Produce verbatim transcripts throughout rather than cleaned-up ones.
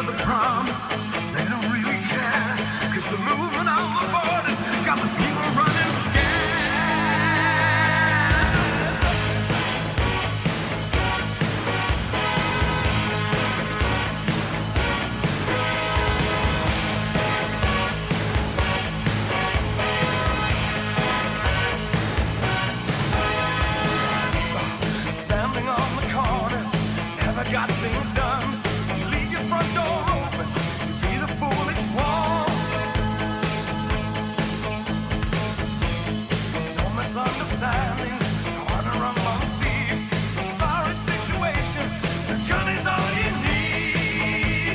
another promise. They don't really care, 'cause the movement on the borders got the people running scared. Standing on the corner, never got things done. You leave your front door open, you be the foolish one. No misunderstanding, corner among thieves. It's a sorry situation, the gun is all you need.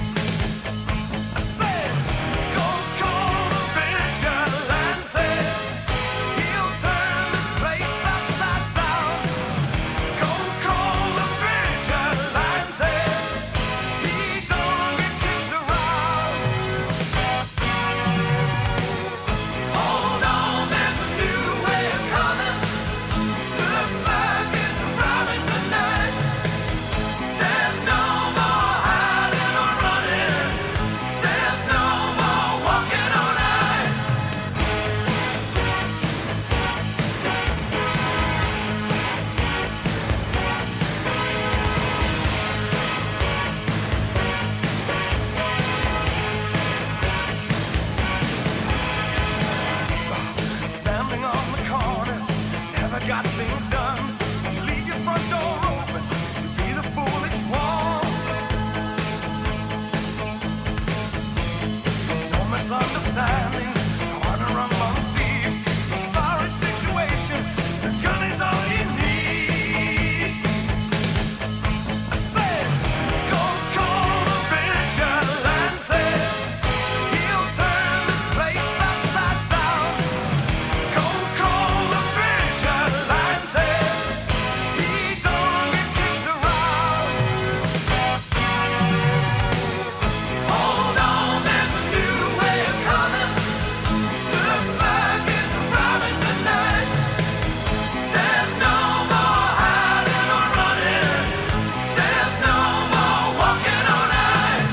I said, go call the vigilante. He'll turn this place upside down. Go call the vigilante. He don't get kicked around. Hold on, there's a new wave coming. Looks like it's arriving tonight. There's no more hiding or running. There's no more walking on ice. Standing on the corner, never got things done. You leave your front door open, you be the foolish one. No misunderstanding, corner among thieves. It's a sorry situation, the gun is all you need. I said, go call the vigilante. He'll turn this place upside down. Go call the vigilante. He don't get kicked around. Hold on, there's a new wave coming. Looks like it's arriving tonight. There's no more hiding or running. There's no more walking on ice.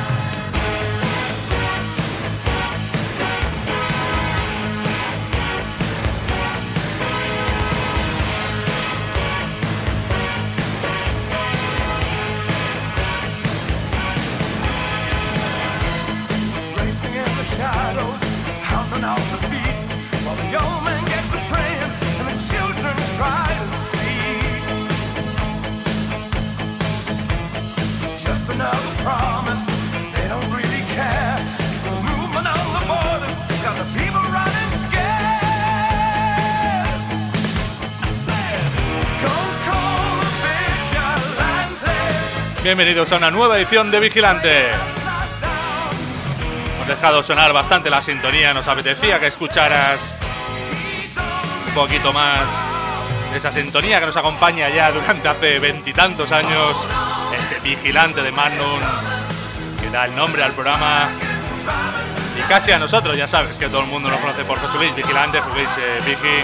Racing in the shadows, hounding out the beast, while the old man gets a praying and the children try to sleep. Just another promise, they don't really care, 'cause the movement on the borders got the people running scared. I said, go call the vigilante. Bienvenidos a una nueva edición de Vigilante. Upside down. Hemos dejado sonar bastante la sintonía, nos apetecía que escucharas un poquito más de esa sintonía que nos acompaña ya durante hace veintitantos años, este Vigilante de Magnum, que da el nombre al programa y casi a nosotros. Ya sabes que todo el mundo nos conoce por José Luis Vigilante, José Luis eh, Vigi.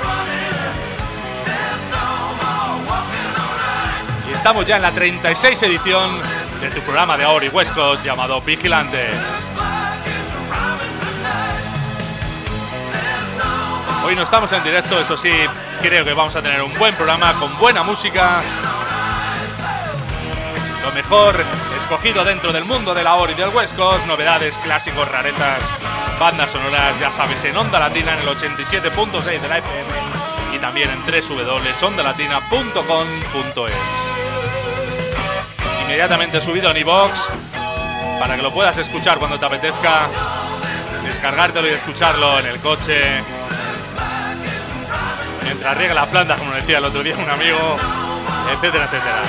Y estamos ya en la treinta y seis edición de tu programa de ahora y West Coast llamado Vigilante. Hoy no estamos en directo, eso sí, creo que vamos a tener un buen programa con buena música. Lo mejor escogido dentro del mundo de la hora y del West Coast, novedades, clásicos, rarezas, bandas sonoras, ya sabes, en Onda Latina en el ochenta y siete punto seis de la F M y también en doble u doble u doble u punto onda latina punto com punto es. Inmediatamente subido en iVoox para que lo puedas escuchar cuando te apetezca, descargártelo y escucharlo en el coche, mientras riega las plantas, como decía el otro día un amigo, etcétera, etcétera.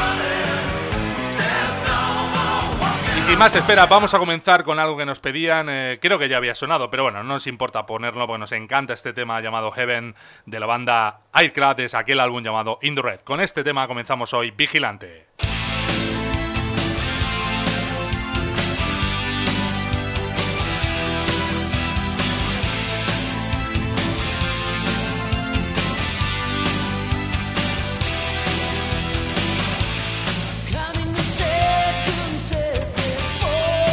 Y sin más espera, vamos a comenzar con algo que nos pedían, eh, creo que ya había sonado, pero bueno, no nos importa ponerlo porque nos encanta este tema llamado Heaven de la banda Aircraft, es aquel álbum llamado In the Red. Con este tema comenzamos hoy Vigilante. Counting the seconds as they fall.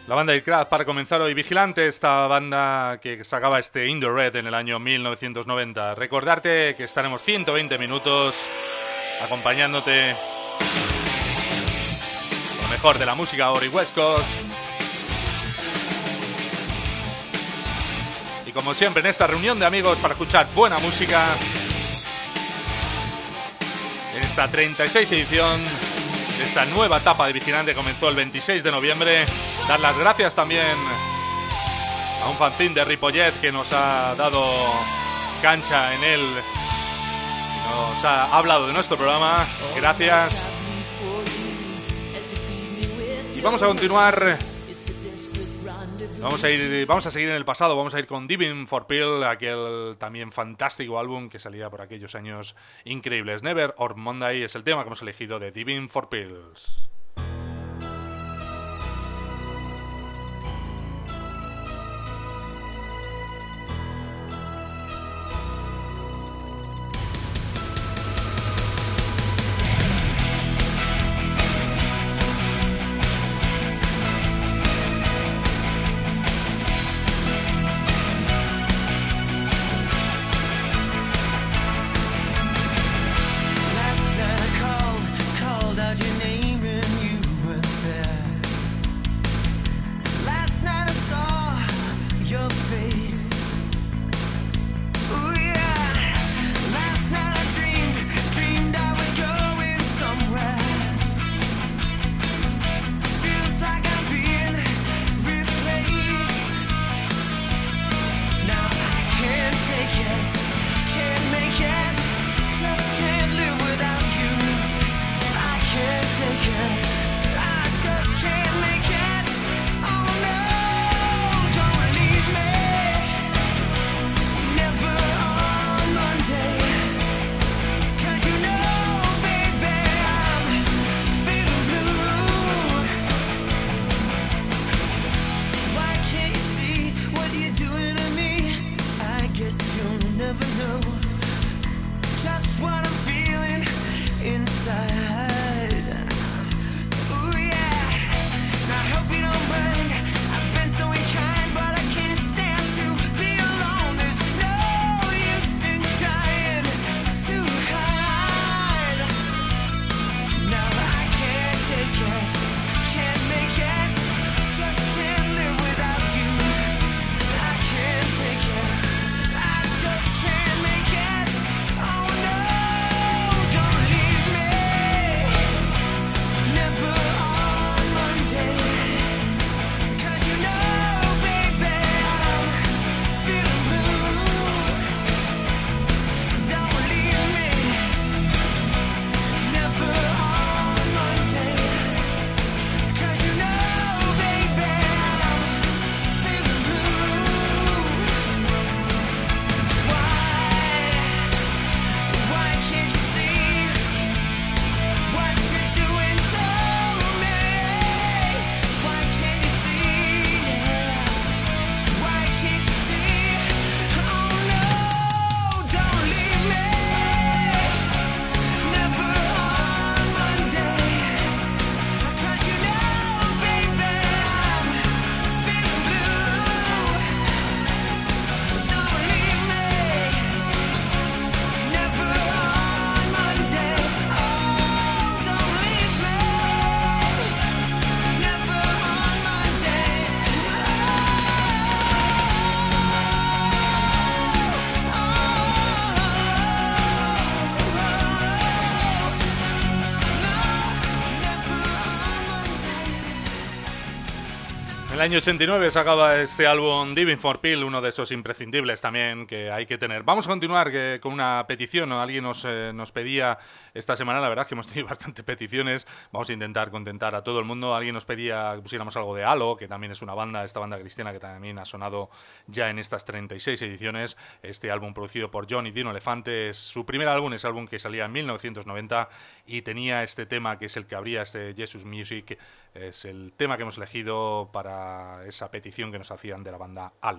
La banda Aircraft para comenzar hoy. Vigilante, esta banda que sacaba este In The Red en el año mil novecientos noventa. Recordarte que estaremos ciento veinte minutos acompañándote con lo mejor de la música Ori West Coast. Y como siempre en esta reunión de amigos para escuchar buena música, en esta treinta y seis edición de esta nueva etapa de Vigilante, comenzó el veintiséis de noviembre. Dar las gracias también a un fanzine de Ripollet que nos ha dado cancha en él, nos ha hablado de nuestro programa. Gracias. Y vamos a continuar. Vamos a ir, vamos a seguir en el pasado. Vamos a ir con Diving for Pill, aquel también fantástico álbum que salía por aquellos años increíbles. Never or Monday es el tema que hemos elegido de Diving for Pills. En el año ochenta y nueve sacaba este álbum Diving for Pill, uno de esos imprescindibles también que hay que tener. Vamos a continuar que, con una petición, ¿no? Alguien nos, eh, nos pedía esta semana, la verdad es que hemos tenido bastantes peticiones, vamos a intentar contentar a todo el mundo. Alguien nos pedía que pusiéramos algo de Halo, que también es una banda, esta banda cristiana que también ha sonado ya en estas treinta y seis ediciones. Este álbum producido por John y Dino Elefante es su primer álbum, es álbum que salía en mil novecientos noventa y tenía este tema que es el que abría este Jesus Music. Es el tema que hemos elegido para esa petición que nos hacían de la banda Halo.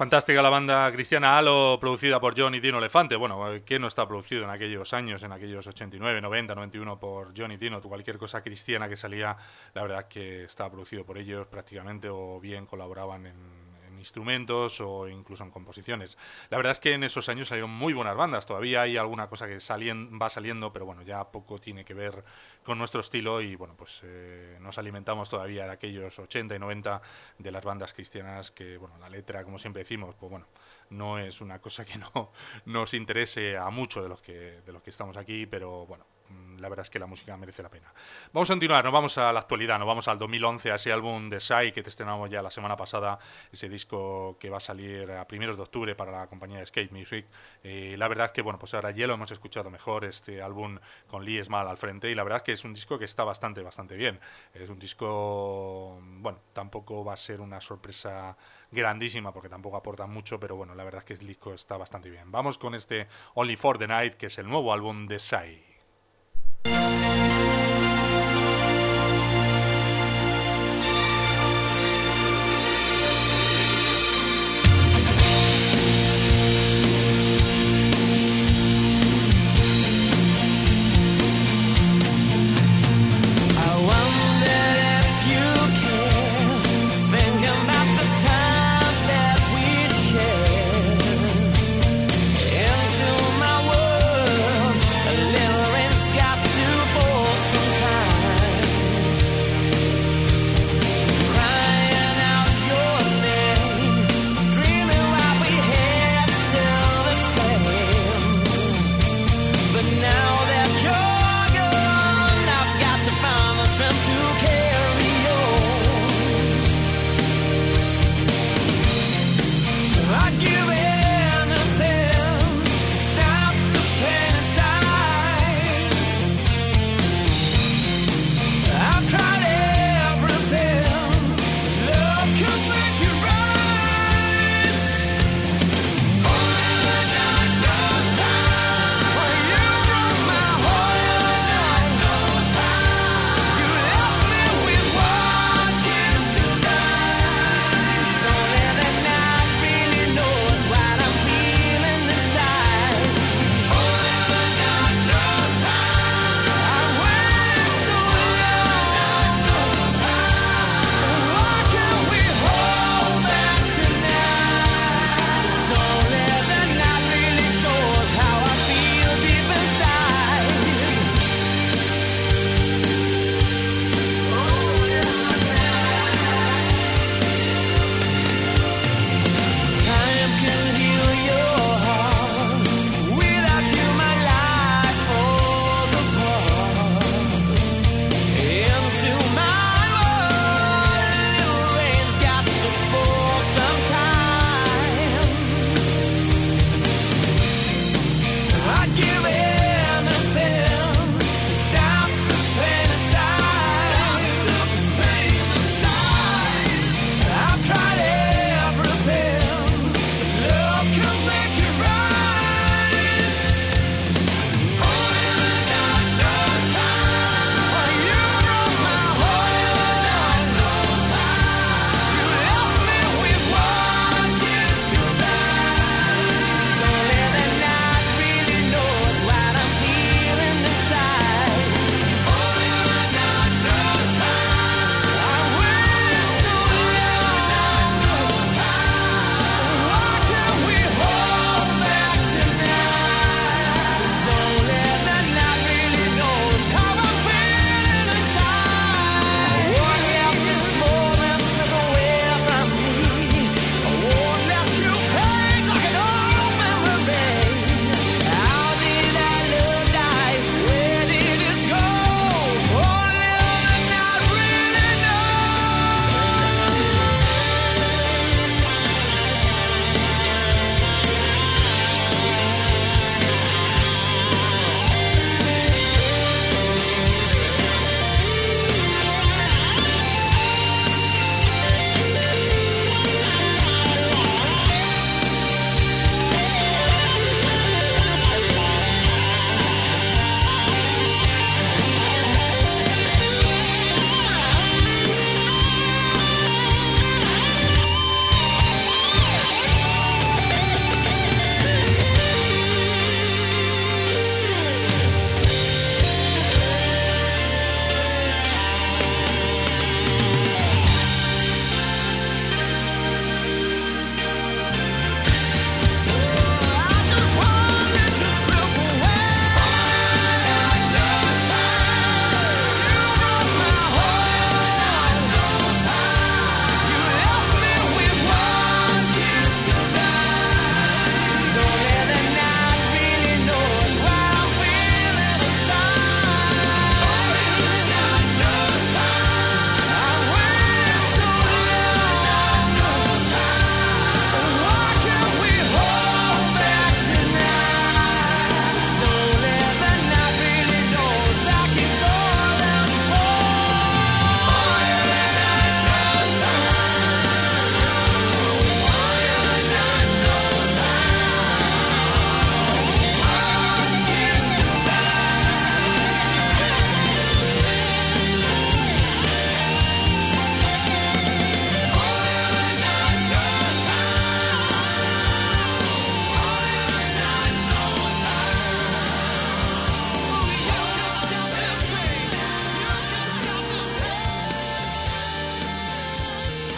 Fantástica la banda cristiana Halo, producida por John y Dino Elefante. Bueno, ¿quién no está producido en aquellos años, en aquellos ochenta y nueve, noventa, noventa y uno por John y Dino? Cualquier cosa cristiana que salía, la verdad que estaba producido por ellos prácticamente, o bien colaboraban en instrumentos o incluso en composiciones. La verdad es que en esos años salieron muy buenas bandas. Todavía hay alguna cosa que salien, va saliendo, pero bueno, ya poco tiene que ver con nuestro estilo y bueno, pues eh, nos alimentamos todavía de aquellos ochenta y noventa de las bandas cristianas que, bueno, la letra, como siempre decimos, pues bueno, no es una cosa que no nos interese a muchos de los que de los que estamos aquí, pero bueno, la verdad es que la música merece la pena. Vamos a continuar, nos vamos a la actualidad, nos vamos al dos mil once, a ese álbum de Psy que te estrenamos ya la semana pasada, ese disco que va a salir a primeros de octubre para la compañía de Skate Music. Eh, la verdad es que, bueno, pues ahora ya lo hemos escuchado mejor, este álbum con Lee Small al frente, y la verdad es que es un disco que está bastante, bastante bien. Es un disco, bueno, tampoco va a ser una sorpresa grandísima porque tampoco aporta mucho, pero bueno, la verdad es que el disco está bastante bien. Vamos con este Only for the Night, que es el nuevo álbum de Psy. Into my world, a little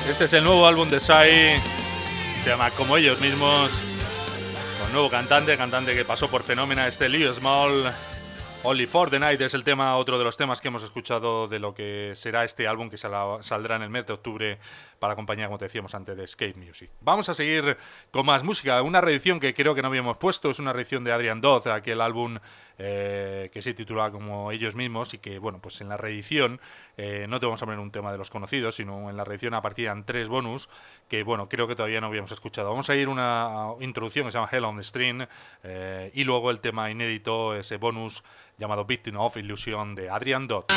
Este es el nuevo álbum de Psy, se llama Como ellos mismos, con nuevo cantante, cantante que pasó por Fenómena, este Leo Small. Only for the Night es el tema, otro de los temas que hemos escuchado de lo que será este álbum que saldrá en el mes de octubre para la compañía, como te decíamos antes, de Escape Music. Vamos a seguir con más música, una reedición que creo que no habíamos puesto, es una reedición de Adrian Dodd, aquel álbum eh, que se titula Como ellos mismos, y que, bueno, pues en la reedición eh, no te vamos a poner un tema de los conocidos, sino en la reedición aparecían tres bonus que, bueno, creo que todavía no habíamos escuchado. Vamos a ir una introducción que se llama Hell on the String eh, y luego el tema inédito, ese bonus llamado Victim of Illusion de Adrian Dodd.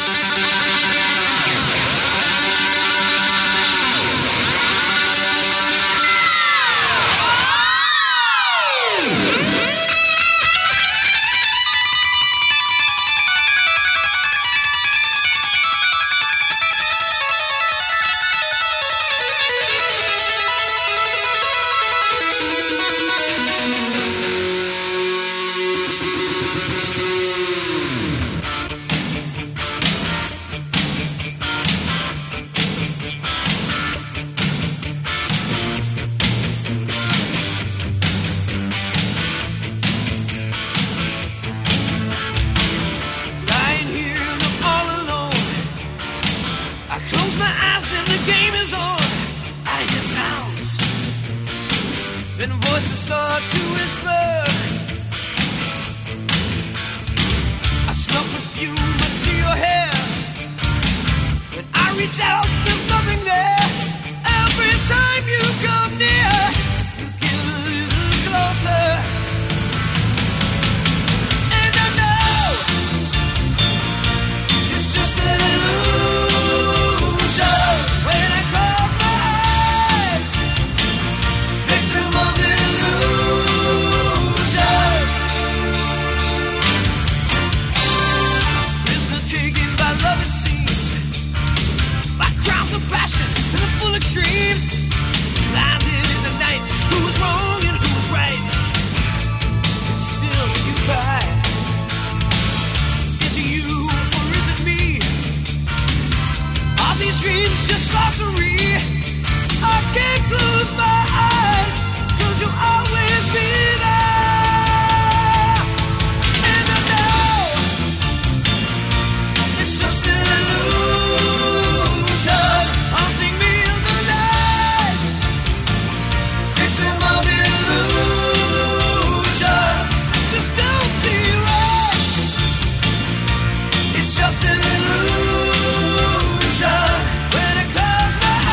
Just an illusion when I close my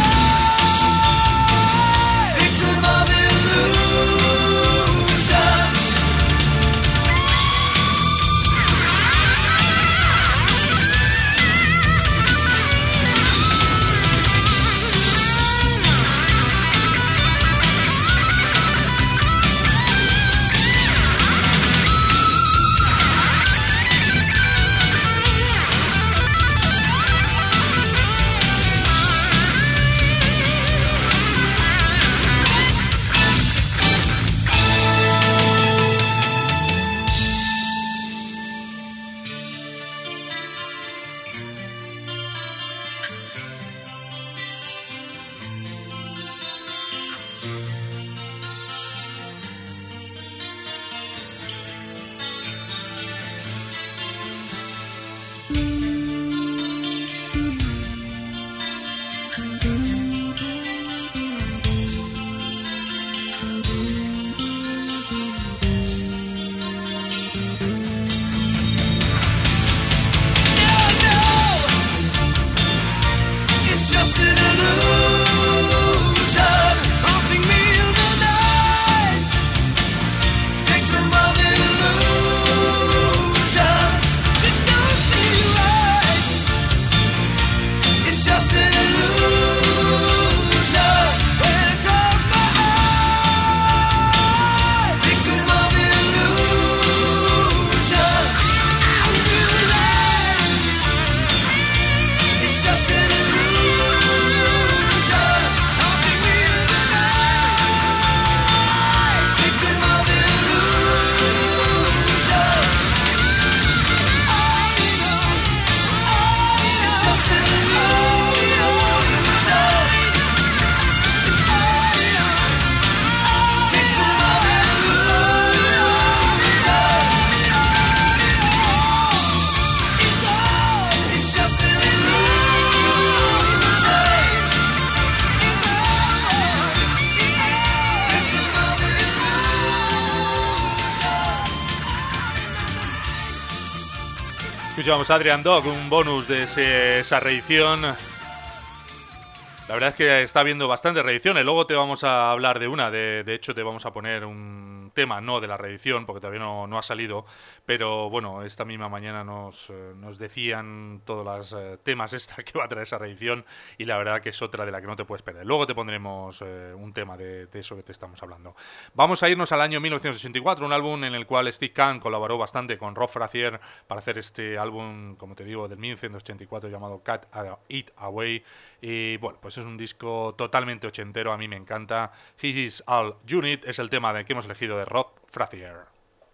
Escuchamos a Adrian Dog, un bonus de ese, esa reedición. La verdad es que está habiendo bastantes reediciones. Luego te vamos a hablar de una. De, de hecho, te vamos a poner un tema, no de la reedición, porque todavía no, no ha salido. Pero bueno, esta misma mañana nos, eh, nos decían todos los eh, temas extra que va a traer esa reedición. Y la verdad que es otra de la que no te puedes perder. Luego te pondremos eh, un tema de, de eso que te estamos hablando. Vamos a irnos al año mil novecientos sesenta y cuatro, un álbum en el cual Steve Kahn colaboró bastante con Rob Frazier para hacer este álbum, como te digo, del mil novecientos ochenta y cuatro llamado Cut It Away. Y bueno, pues es un disco totalmente ochentero, a mí me encanta. His All Unit es el tema de que hemos elegido de Rob Frazier.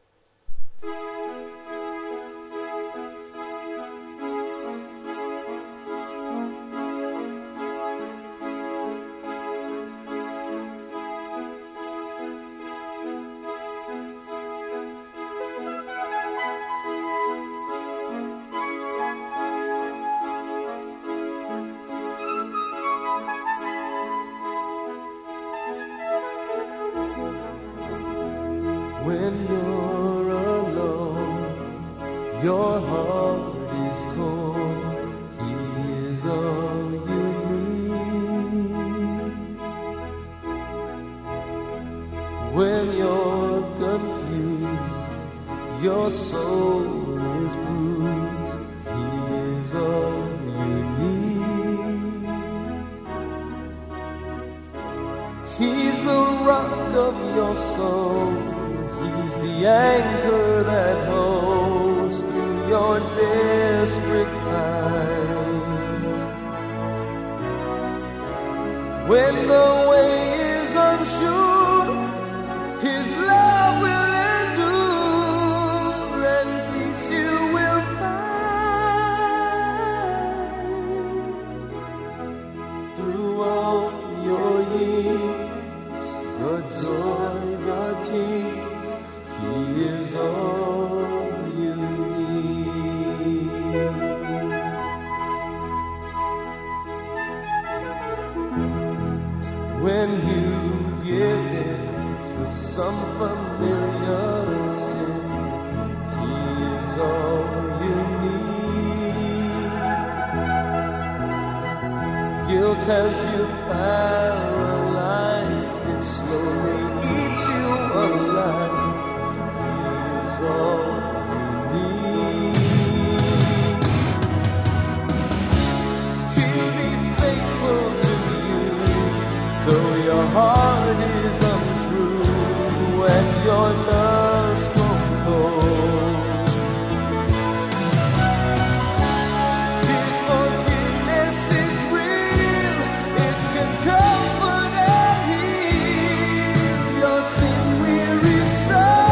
When you're alone, your heart is torn. He is all you need. When you're confused, your soul is bruised. He is all you need. He's the rock of your soul. The anchor that holds through your desperate times. When the way is unsure, His love will endure, and peace you will find. Through all your years, the joy, the tears, He is all you need. When you give in to some familiar sin, He is all you need. Guilt has you paralyzed, it slowly eats you alive. All you need. He'll be faithful to you, though your heart is untrue and your love's grown cold. His forgiveness is real, it can comfort and heal your sin-weary soul.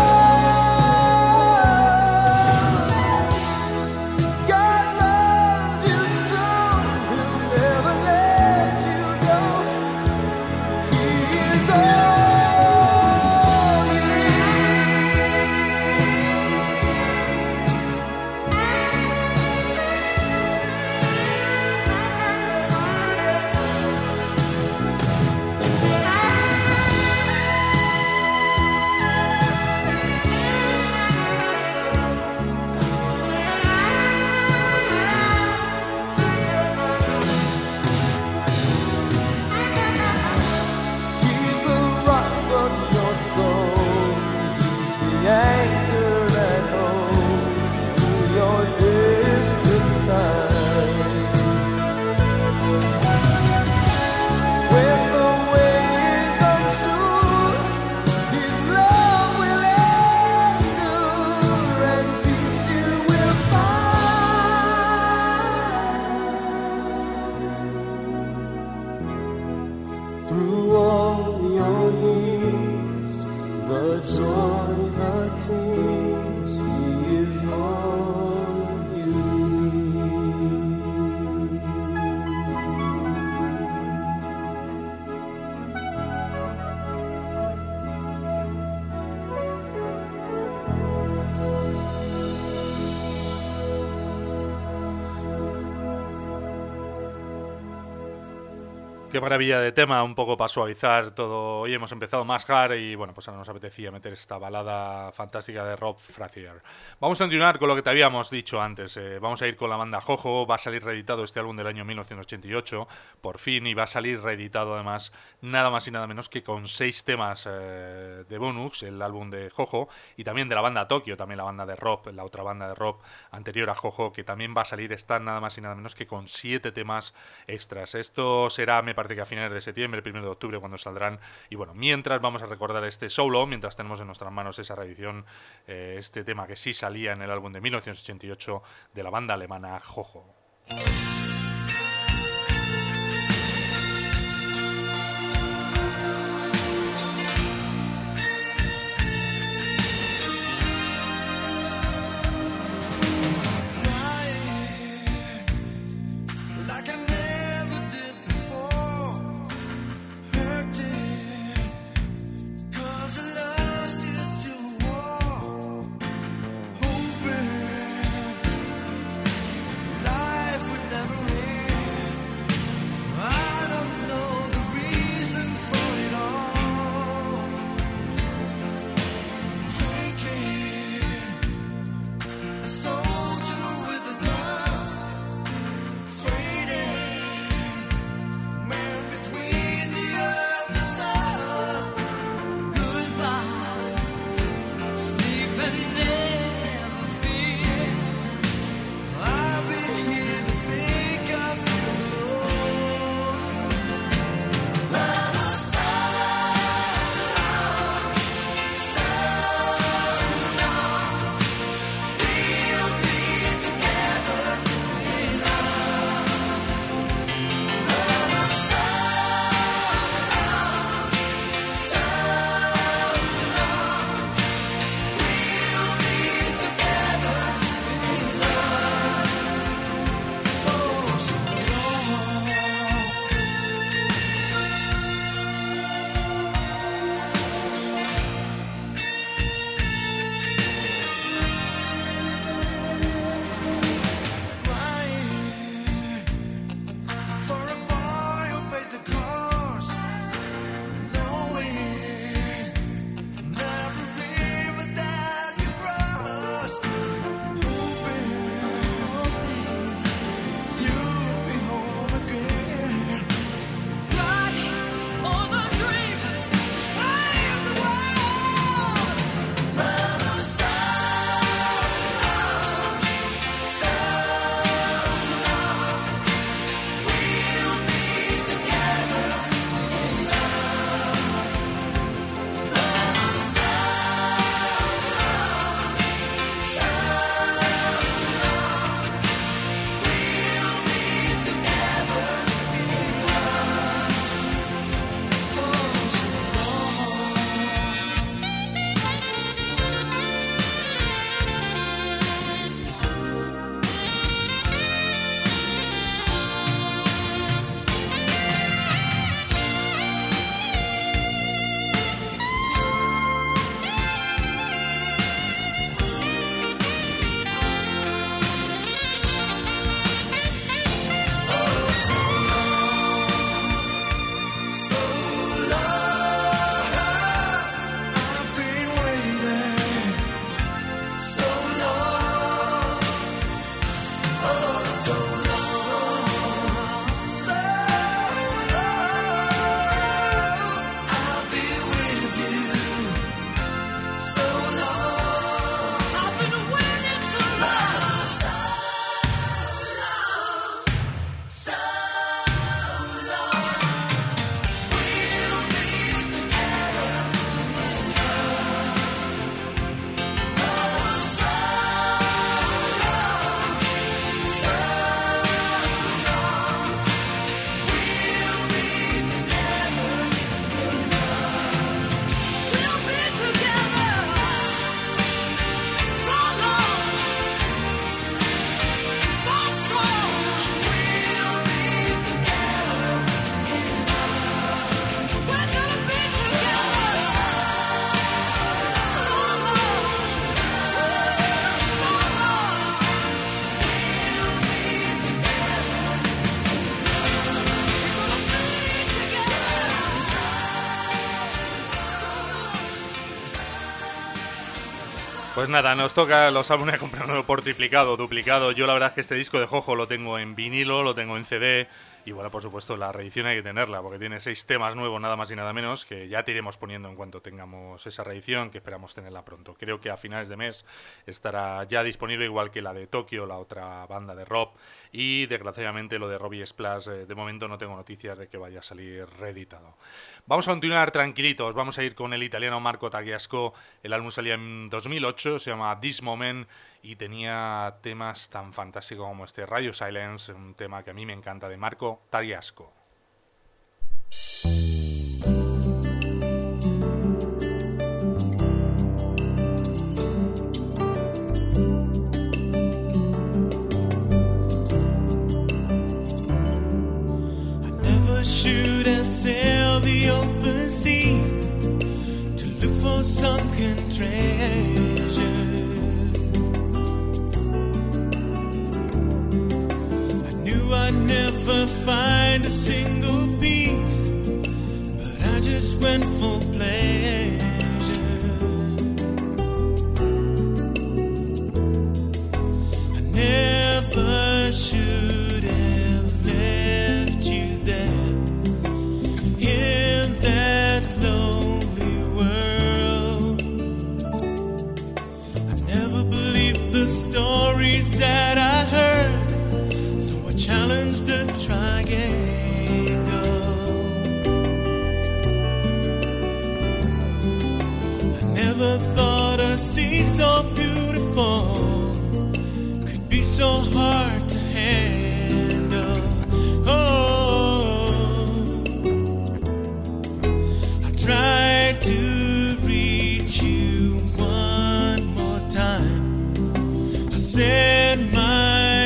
Qué maravilla de tema, un poco para suavizar todo. Hoy hemos empezado más hard y bueno, pues ahora nos apetecía meter esta balada fantástica de Rob Frazier. Vamos a continuar con lo que te habíamos dicho antes. Eh, vamos a ir con la banda Jojo. Va a salir reeditado este álbum del año mil novecientos ochenta y ocho, por fin, y va a salir reeditado además nada más y nada menos que con seis temas eh, de bonus, el álbum de Jojo, y también de la banda Tokio, también la banda de Rob, la otra banda de Rob anterior a Jojo, que también va a salir, está nada más y nada menos que con siete temas extras. Esto será, me parece que a finales de septiembre, primero de octubre, cuando saldrán. Y bueno, mientras vamos a recordar este solo, mientras tenemos en nuestras manos esa reedición, eh, este tema que sí salía en el álbum de mil novecientos ochenta y ocho de la banda alemana Jojo. Soldier with a gun, fading. Pues nada, nos toca los álbumes comprarlo por triplicado, duplicado. Yo la verdad es que este disco de Jojo lo tengo en vinilo, lo tengo en C D. Y bueno, por supuesto, la reedición hay que tenerla, porque tiene seis temas nuevos, nada más y nada menos, que ya te iremos poniendo en cuanto tengamos esa reedición, que esperamos tenerla pronto. Creo que a finales de mes estará ya disponible, igual que la de Tokio, la otra banda de Rob. Y desgraciadamente lo de Robbie Splash, eh, de momento no tengo noticias de que vaya a salir reeditado. Vamos a continuar tranquilitos, vamos a ir con el italiano Marco Tagliasco. El álbum salía en dos mil ocho, se llama This Moment, y tenía temas tan fantásticos como este Radio Silence, un tema que a mí me encanta, de Marco Tagliasco. I never should have sailed the open sea to look for sunken treasure. I'd never find a single piece, but I just went for pleasure. I never should have left you there in that lonely world. I never believed the stories that I heard, challenge the triangle. I never thought a sea so beautiful could be so hard to handle. Oh, I tried to reach you one more time. I said my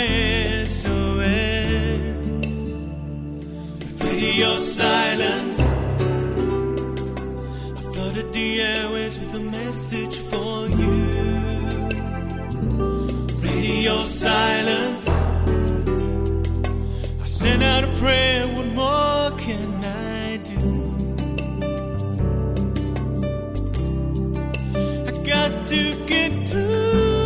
your silence. I flooded the airways with a message for you. Radio silence. I sent out a prayer. What more can I do? I got to get through.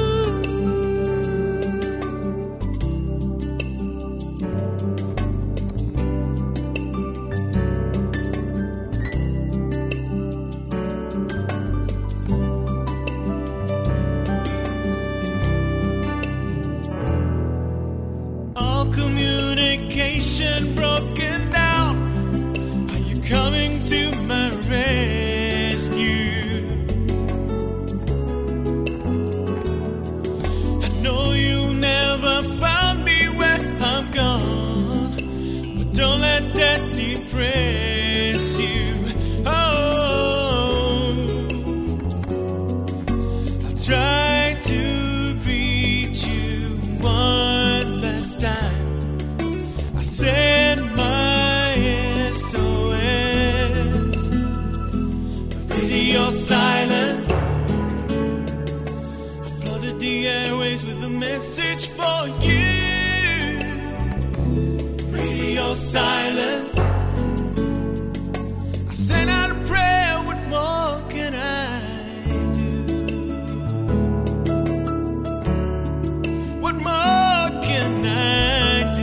Broken down, are you coming to my rescue? I know you'll never find me where I'm gone, but don't let that depress you. Oh, I'll try to reach you one last time. Send my S O S. Radio silence. I flooded the airways with a message for you. Radio silence. I sent out a prayer. What more can I do? What more can I do?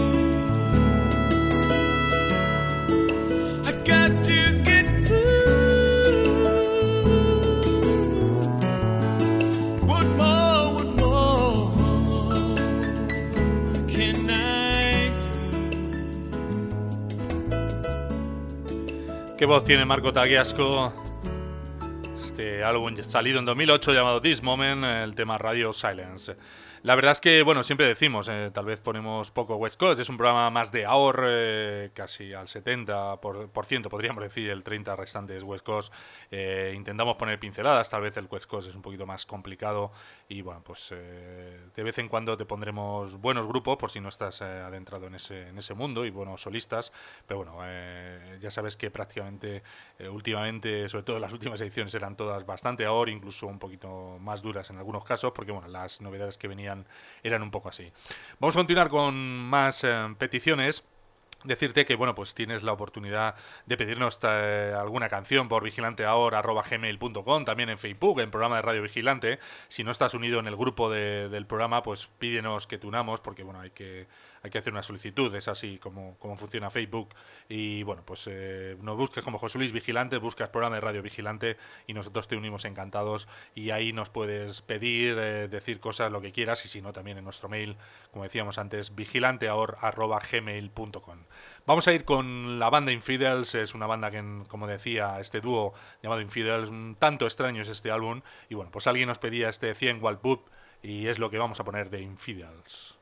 ¿Qué voz tiene Marco Tagliasco? Este álbum salido en dos mil ocho llamado This Moment, el tema Radio Silence. La verdad es que, bueno, siempre decimos, eh, tal vez ponemos poco West Coast, es un programa más de hour, eh, casi al setenta por ciento, podríamos decir, el treinta por ciento restante es West Coast. Eh, intentamos poner pinceladas, tal vez el West Coast es un poquito más complicado y, bueno, pues eh, de vez en cuando te pondremos buenos grupos por si no estás eh, adentrado en ese, en ese mundo y buenos solistas, pero bueno, eh, ya sabes que prácticamente eh, últimamente, sobre todo las últimas ediciones, eran todas bastante hour, incluso un poquito más duras en algunos casos, porque, bueno, las novedades que venían eran un poco así. Vamos a continuar con más eh, peticiones. Decirte que, bueno, pues tienes la oportunidad de pedirnos eh, alguna canción por vigilanteahora arroba gmail punto com, también en Facebook, en programa de Radio Vigilante. Si no estás unido en el grupo de, del programa, pues pídenos que te unamos, porque, bueno, hay que hay que hacer una solicitud, es así como, como funciona Facebook. Y, bueno, pues eh, nos busques como José Luis Vigilante, buscas programa de Radio Vigilante y nosotros te unimos encantados, y ahí nos puedes pedir, eh, decir cosas, lo que quieras, y si no, también en nuestro mail, como decíamos antes, vigilanteahora arroba gmail punto com. Vamos a ir con la banda Infidels. Es una banda que, como decía, este dúo llamado Infidels, un tanto extraño es este álbum, y bueno, pues alguien nos pedía este cien Watt Pub y es lo que vamos a poner de Infidels.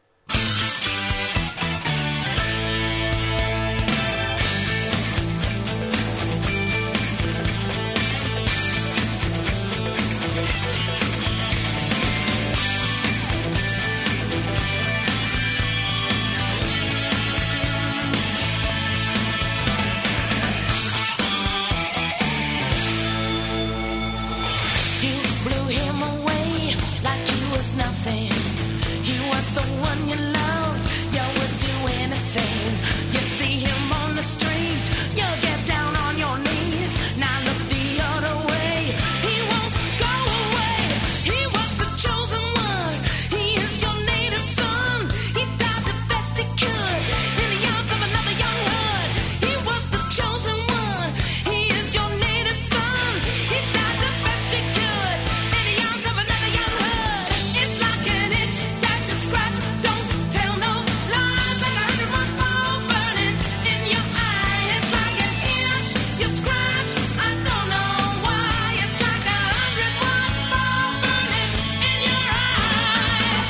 Nothing. He was the one you loved. You would do anything. You see him on the street, you get down on your knees. Now look the other way. He won't go away. He was the chosen one. He is your native son. He died the best he could in the arms of another young hood. He was the chosen one. He is your native son. He died the best he could in the arms of another young hood. It's like an itch that you scratch. Don't tell no lies. Like a hundred watt bulb burning in your eye. It's like an itch you scratch. I don't know why. It's like a hundred watt bulb burning in your eye.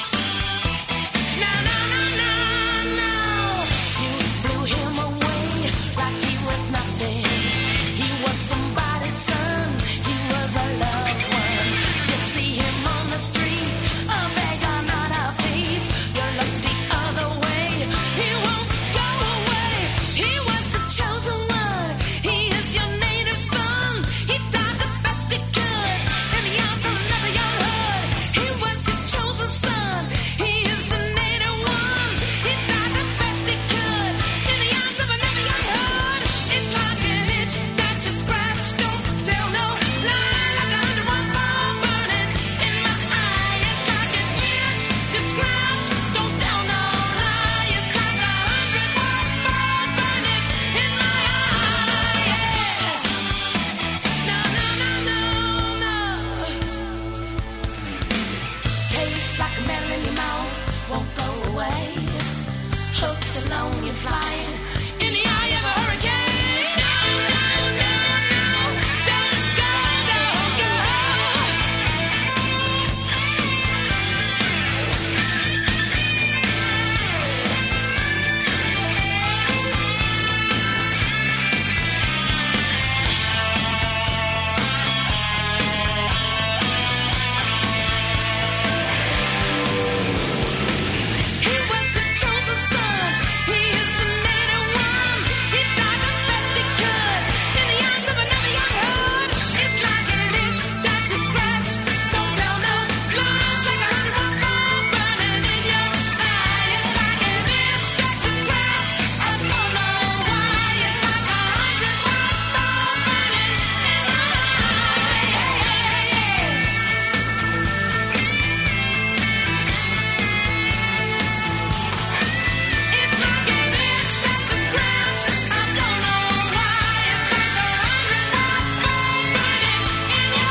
No, no, no, no, no. You blew him away like he was nothing. He was somebody's son. He was a loved one. You see him on the street, a beggar, not a thief. You look the other way. He won't go away. He was the chosen one. He is your native son. He died the best he could in the arms of another young hood. He was your chosen son. He is the native one. He died the best he could in the arms of another young hood. It's like an itch that you scratch. Don't tell no lie. Like a hundred watt bulb burning in my eye. It's like an itch you scratch. Don't tell no lie. It's like a hundred watt bulb burning in my eye. No, no, no, no, no. Tastes like a metal in your mouth, won't go away. Hooked alone, you're flying in the eye of a hurricane. No, no, no, no. Don't go, don't go. He was the chosen son. He is the native one. He died the best he could in the arms of another young hood. It's like an itch that you scratch. Don't tell no lies. Like a hundred watt bulb burning in your eye. It's like an itch that you scratch. I don't know why. It's like a hundred watt bulb burning in my eye. It's like an itch that you scratch. I don't know why. It's like a hundred watt bulb burning in your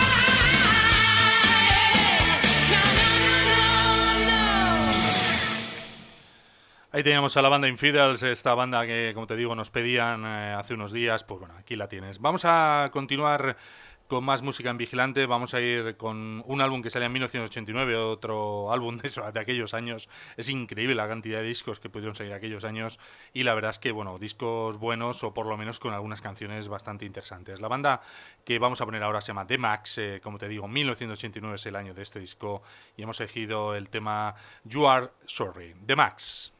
eye. No, no, no, no, no. Ahí teníamos a la banda Infidels, esta banda que, como te digo, nos pedían eh, hace unos días. Pues bueno, aquí la tienes. Vamos a continuar con más música en Vigilante. Vamos a ir con un álbum que salió en mil novecientos ochenta y nueve, otro álbum de, eso, de aquellos años. Es increíble la cantidad de discos que pudieron salir aquellos años, y la verdad es que, bueno, discos buenos, o por lo menos con algunas canciones bastante interesantes. La banda que vamos a poner ahora se llama The Max. Eh, como te digo, mil novecientos ochenta y nueve es el año de este disco, y hemos elegido el tema You Are Sorry. The Max.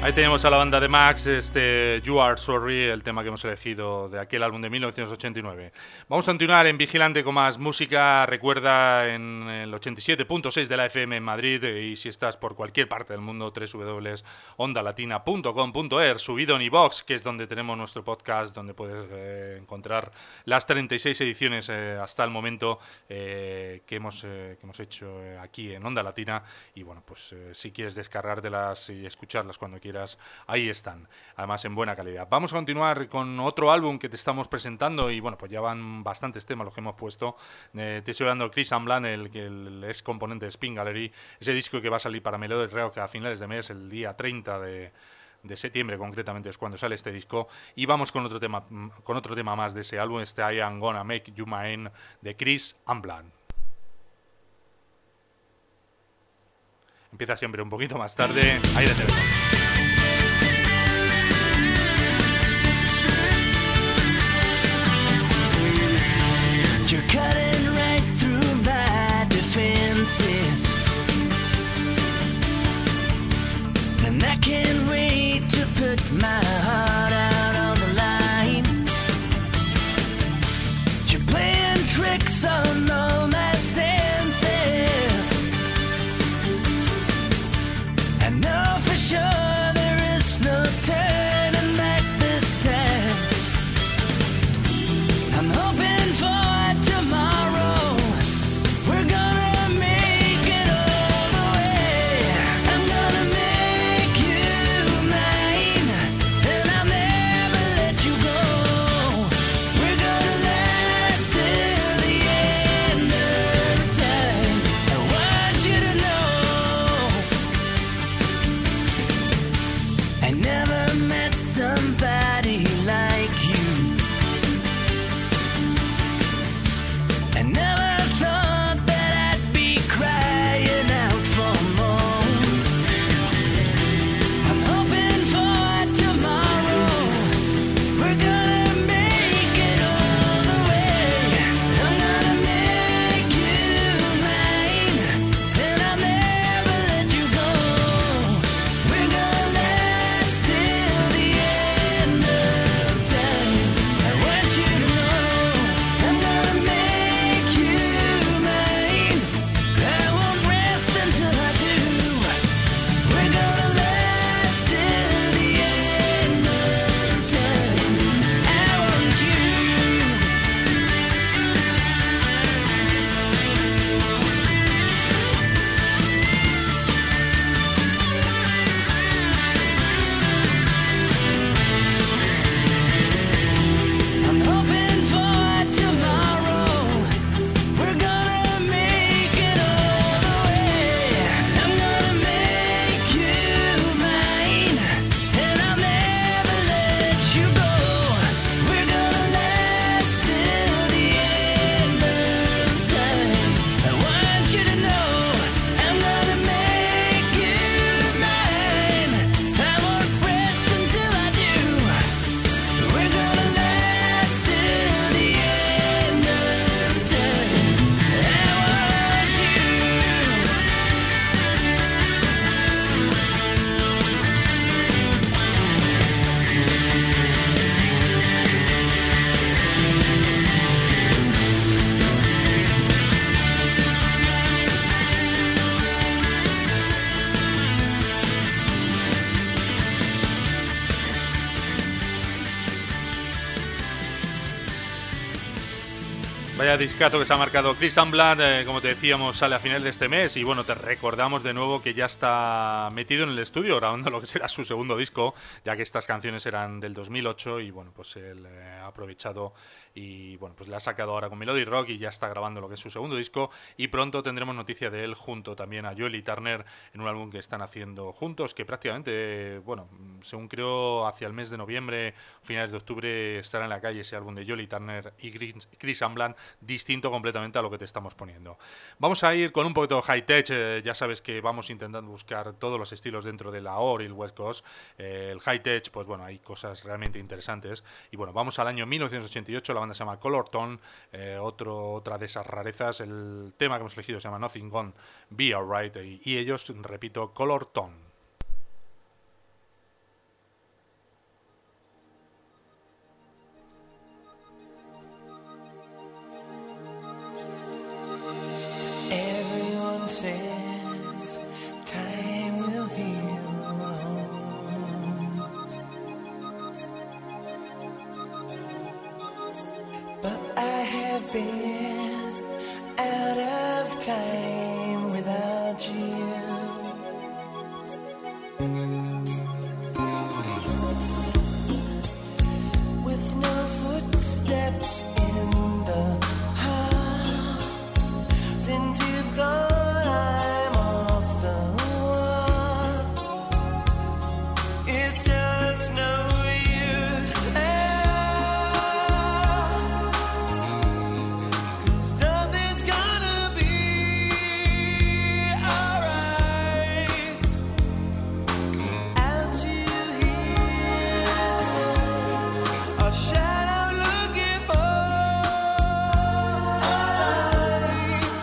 Ahí tenemos a la banda de Max, este You Are Sorry, el tema que hemos elegido de aquel álbum de mil novecientos ochenta y nueve. Vamos a continuar en Vigilante con más música. Recuerda en el ochenta y siete punto seis de la F M en Madrid, y si estás por cualquier parte del mundo, doble u doble u doble u punto onda latina punto com punto er, subido en iVoox, que es donde tenemos nuestro podcast, donde puedes eh, encontrar las treinta y seis ediciones eh, hasta el momento eh, que, hemos, eh, que hemos hecho eh, aquí en Onda Latina. Y bueno, pues eh, si quieres descargártelas y escucharlas cuando quieras, ahí están, además en buena calidad. Vamos a continuar con otro álbum que te estamos presentando, y bueno, pues ya van bastantes temas los que hemos puesto. Eh, te estoy hablando de Chris Amblin, el que el ex componente de Spin Gallery, ese disco que va a salir para Melodic Rock a finales de mes, el día treinta de de septiembre concretamente es cuando sale este disco. Y vamos con otro tema, con otro tema más de ese álbum, este I Am Gonna Make You Mine de Chris Amblin. Empieza siempre un poquito más tarde. Ahí le tenemos. You're cutting right through my defenses, and I can't wait to put my heart out on the line. You're playing tricks on all my senses. I know for sure there is no turning back this time. I'm hoping for tomorrow. We're gonna make it all the way. I'm gonna make you mine, and I'll never let you go. We're gonna last till the end of time. I want you to know I never met somebody like you. I never thought that I'd be crying out for more. I'm hoping for tomorrow. We're gonna make it all the way. I'm gonna make you mine, and I'll never let you go. We're gonna last till the end of time. I want you to know I'm gonna make you mine. I won't rest until I do. We're gonna last till the end of time. I want you. I'm hoping for tomorrow. We're gonna make it all the way. I'm gonna make you mine, and I'll never let you go. We're gonna last till the end of time. I want you to know I'm gonna make you mine. I won't rest until I do. We're gonna last till the end of time. I want you. Vaya discazo que se ha marcado Chris Amblin, eh, como te decíamos, sale a final de este mes, y bueno, te recordamos de nuevo que ya está metido en el estudio grabando lo que será su segundo disco, ya que estas canciones eran del dos mil ocho, y bueno, pues él eh, ha aprovechado y bueno, pues le ha sacado ahora con Melodic Rock y ya está grabando lo que es su segundo disco, y pronto tendremos noticia de él junto también a Joel y Turner en un álbum que están haciendo juntos, que prácticamente, bueno, según creo, hacia el mes de noviembre, finales de octubre, estará en la calle ese álbum de Joel y Turner y Chris, Chris Amblin, distinto completamente a lo que te estamos poniendo. Vamos a ir con un poquito de high tech, eh, ya sabes que vamos intentando buscar todos los estilos dentro de la O R y el West Coast. Eh, el high tech, pues bueno, hay cosas realmente interesantes, y bueno, vamos al año mil novecientos ochenta y ocho, la banda se llama Color Tone, eh, otro, otra de esas rarezas, el tema que hemos elegido se llama Nothing Gonna Be Alright, y, y ellos, repito, Color Tone. says time will heal wounds, but I have been out of time without you. With no footsteps in the hall, since you've gone, I'm off the wall. It's just no use at all, 'cause nothing's gonna be alright without you here. A shadow looking for a light.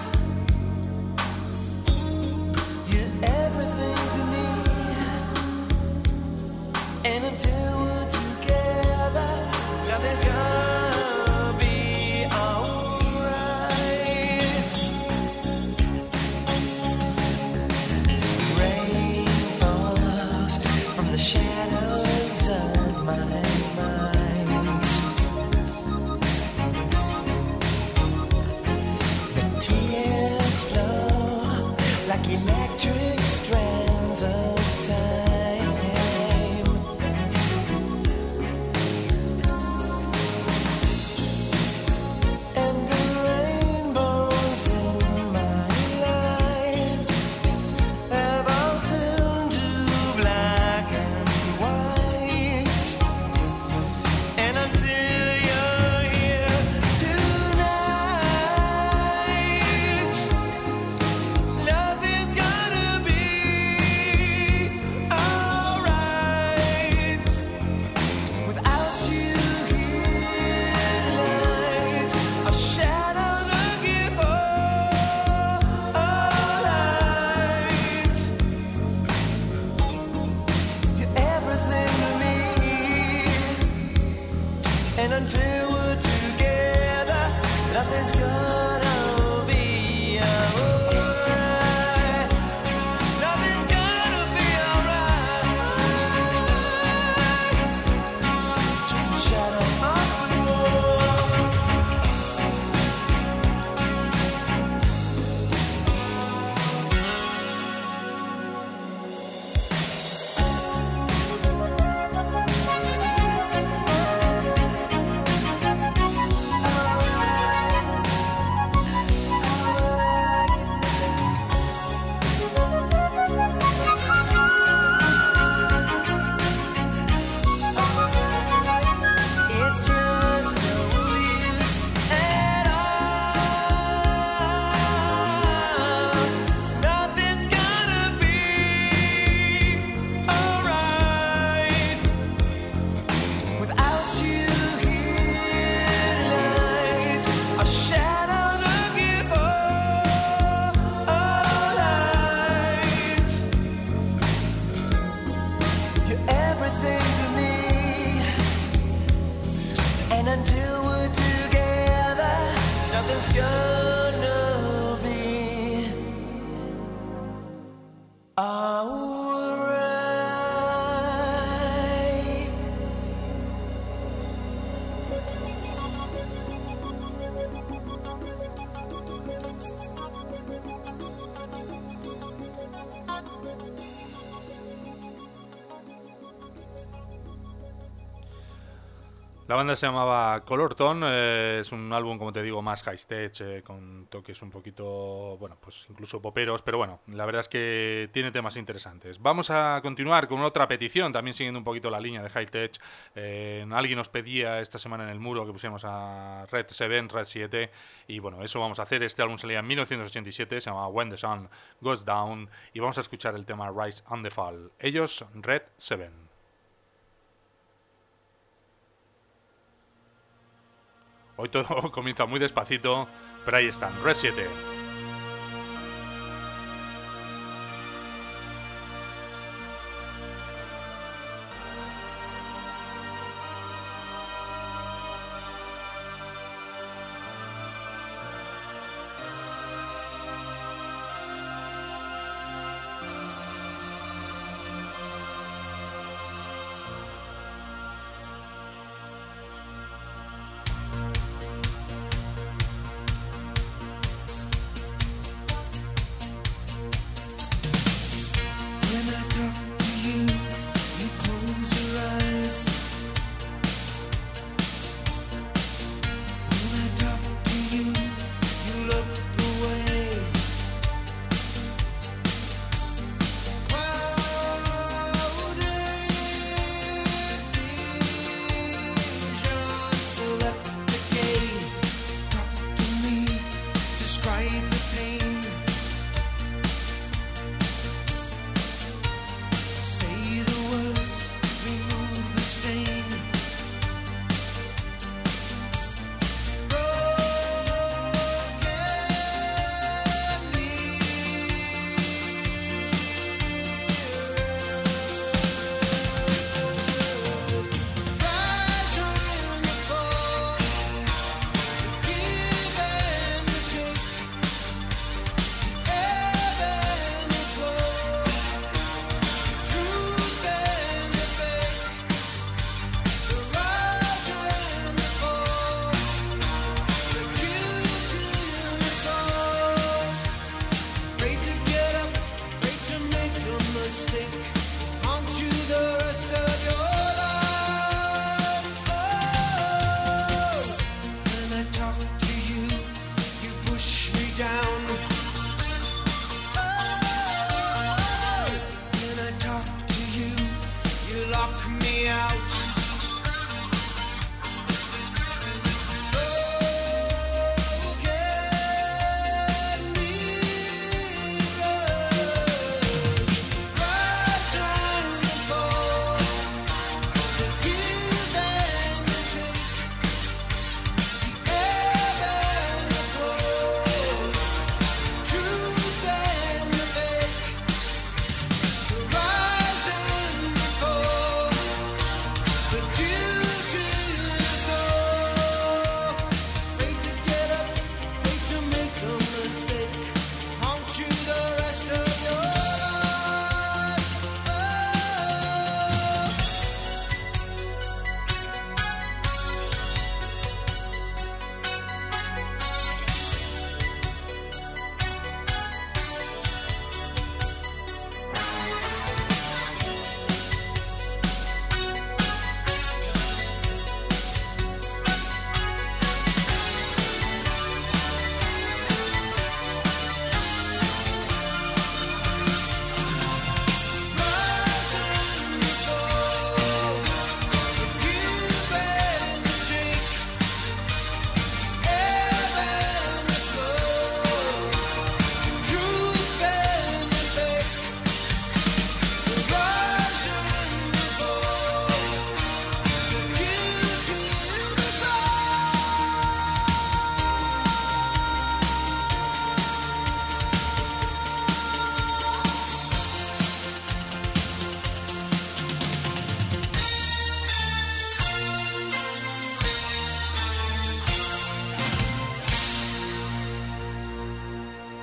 You're everything to me, and until we're together, nothing's gonna be alright. Rain falls from the shadows of my mind. The tears flow like electric strands of time. And the rainbows in my life have all turned to black and white. And until you're here tonight, nothing's gonna be alright without you here tonight. A shadow looking for a light. You're everything to me, and until we're together, nothing's gonna be alright. Nothing's gonna be alright. Just a shadow on the wall. It's just no use at all. Nothing's gonna be alright without you here tonight. A shadow looking for a light. You're everything to me, and until we're together, nothing's gonna be alright. La banda se llamaba Color Tone, eh, es un álbum, como te digo, más high stage, eh, con toques un poquito, bueno, pues incluso poperos, pero bueno, la verdad es que tiene temas interesantes. Vamos a continuar con otra petición, también siguiendo un poquito la línea de high tech. Eh, alguien nos pedía esta semana en el muro que pusiéramos a Red siete, Red siete, y bueno, eso vamos a hacer. Este álbum salía en mil novecientos ochenta y siete, se llama When the Sun Goes Down, y vamos a escuchar el tema Rise and the Fall. Ellos, Red siete. Hoy todo comienza muy despacito, pero ahí están, Red siete.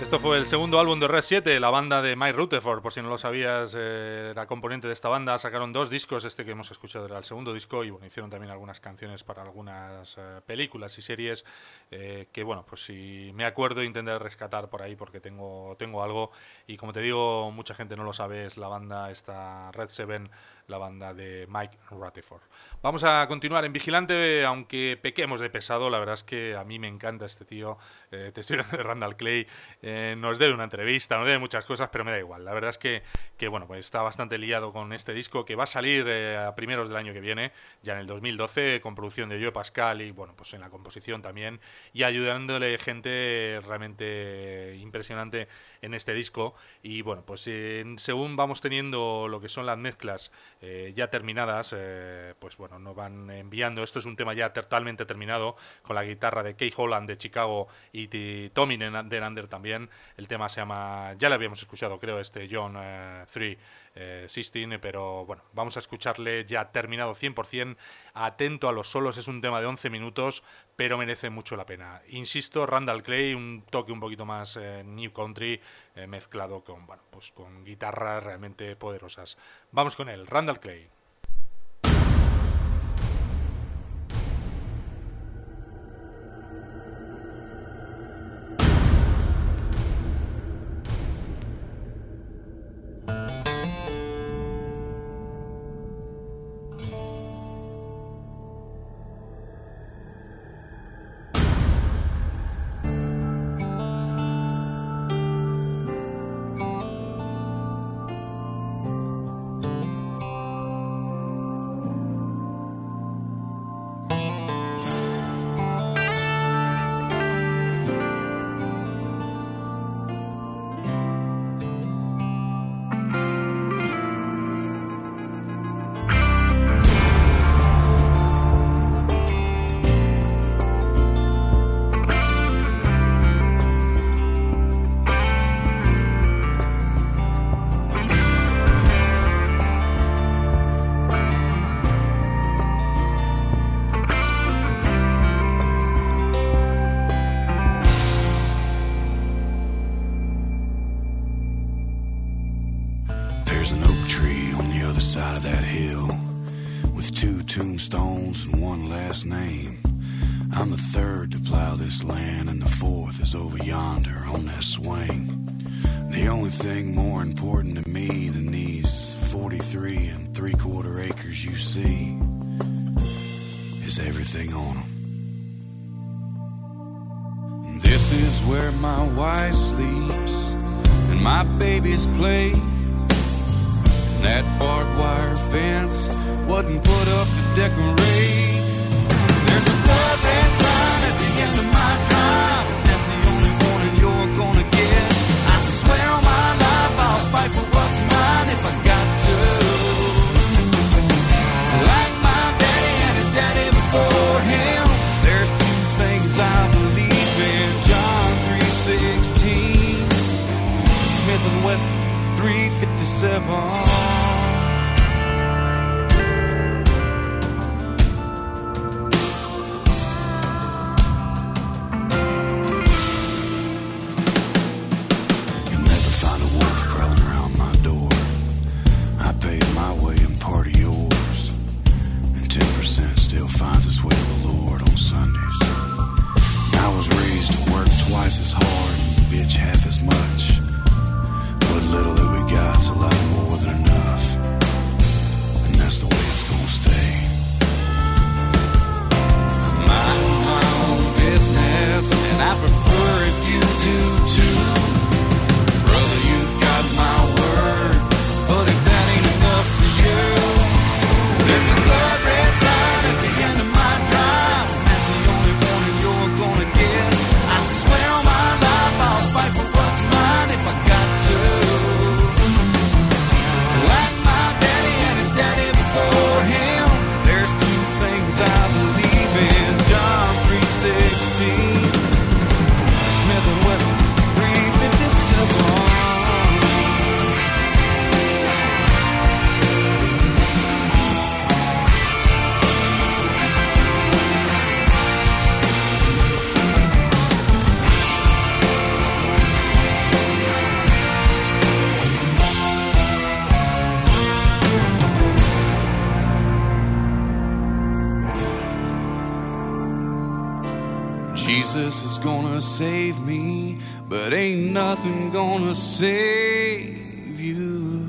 Esto fue el segundo álbum de Red siete, la banda de Mike Rutherford, por si no lo sabías, eh, era componente de esta banda. Sacaron dos discos, este que hemos escuchado era el segundo disco, y bueno, hicieron también algunas canciones para algunas eh, películas y series eh, que, bueno, pues si me acuerdo intentaré rescatar por ahí porque tengo, tengo algo. Y como te digo, mucha gente no lo sabe, es la banda, esta Red siete, la banda de Mike Rutherford. Vamos a continuar en Vigilante, aunque pequemos de pesado, la verdad es que a mí me encanta este tío, eh, te estoy hablando de Randall Clay. Eh, nos debe una entrevista, nos debe muchas cosas, pero me da igual. La verdad es que, que bueno, pues está bastante liado con este disco que va a salir eh, a primeros del año que viene, ya en el dos mil doce, con producción de Joe Pascal y bueno, pues en la composición también, y ayudándole gente realmente impresionante en este disco. Y bueno, pues eh, según vamos teniendo lo que son las mezclas eh, ya terminadas, eh, pues bueno, nos van enviando. Esto es un tema ya totalmente terminado, con la guitarra de Kay Holland de Chicago y t- Tommy Denander también. El tema se llama, ya lo habíamos escuchado creo, este John eh, tres dieciséis, pero bueno, vamos a escucharle ya terminado cien por ciento, atento a los solos. Es un tema de once minutos, pero merece mucho la pena. Insisto, Randall Clay, un toque un poquito más eh, New Country, eh, mezclado con, bueno, pues con guitarras realmente poderosas. Vamos con él, Randall Clay. I'm the third to plow this land, and the fourth is over yonder on that swing. The only thing more important to me than these forty-three and three-quarter acres you see is everything on them. This is where my wife sleeps and my babies play. That barbed wire fence wasn't put up to decorate. There's a blood red sign at the end of my drive, and that's the only warning you're gonna get. I swear on my life I'll fight for what's mine if I got to. Like my daddy and his daddy before him, there's two things I believe in: John three sixteen, Smith and Wesson three fifty-seven. Half as much. What little that we got's a lot more than enough. Jesus is gonna save me, but ain't nothing gonna save you.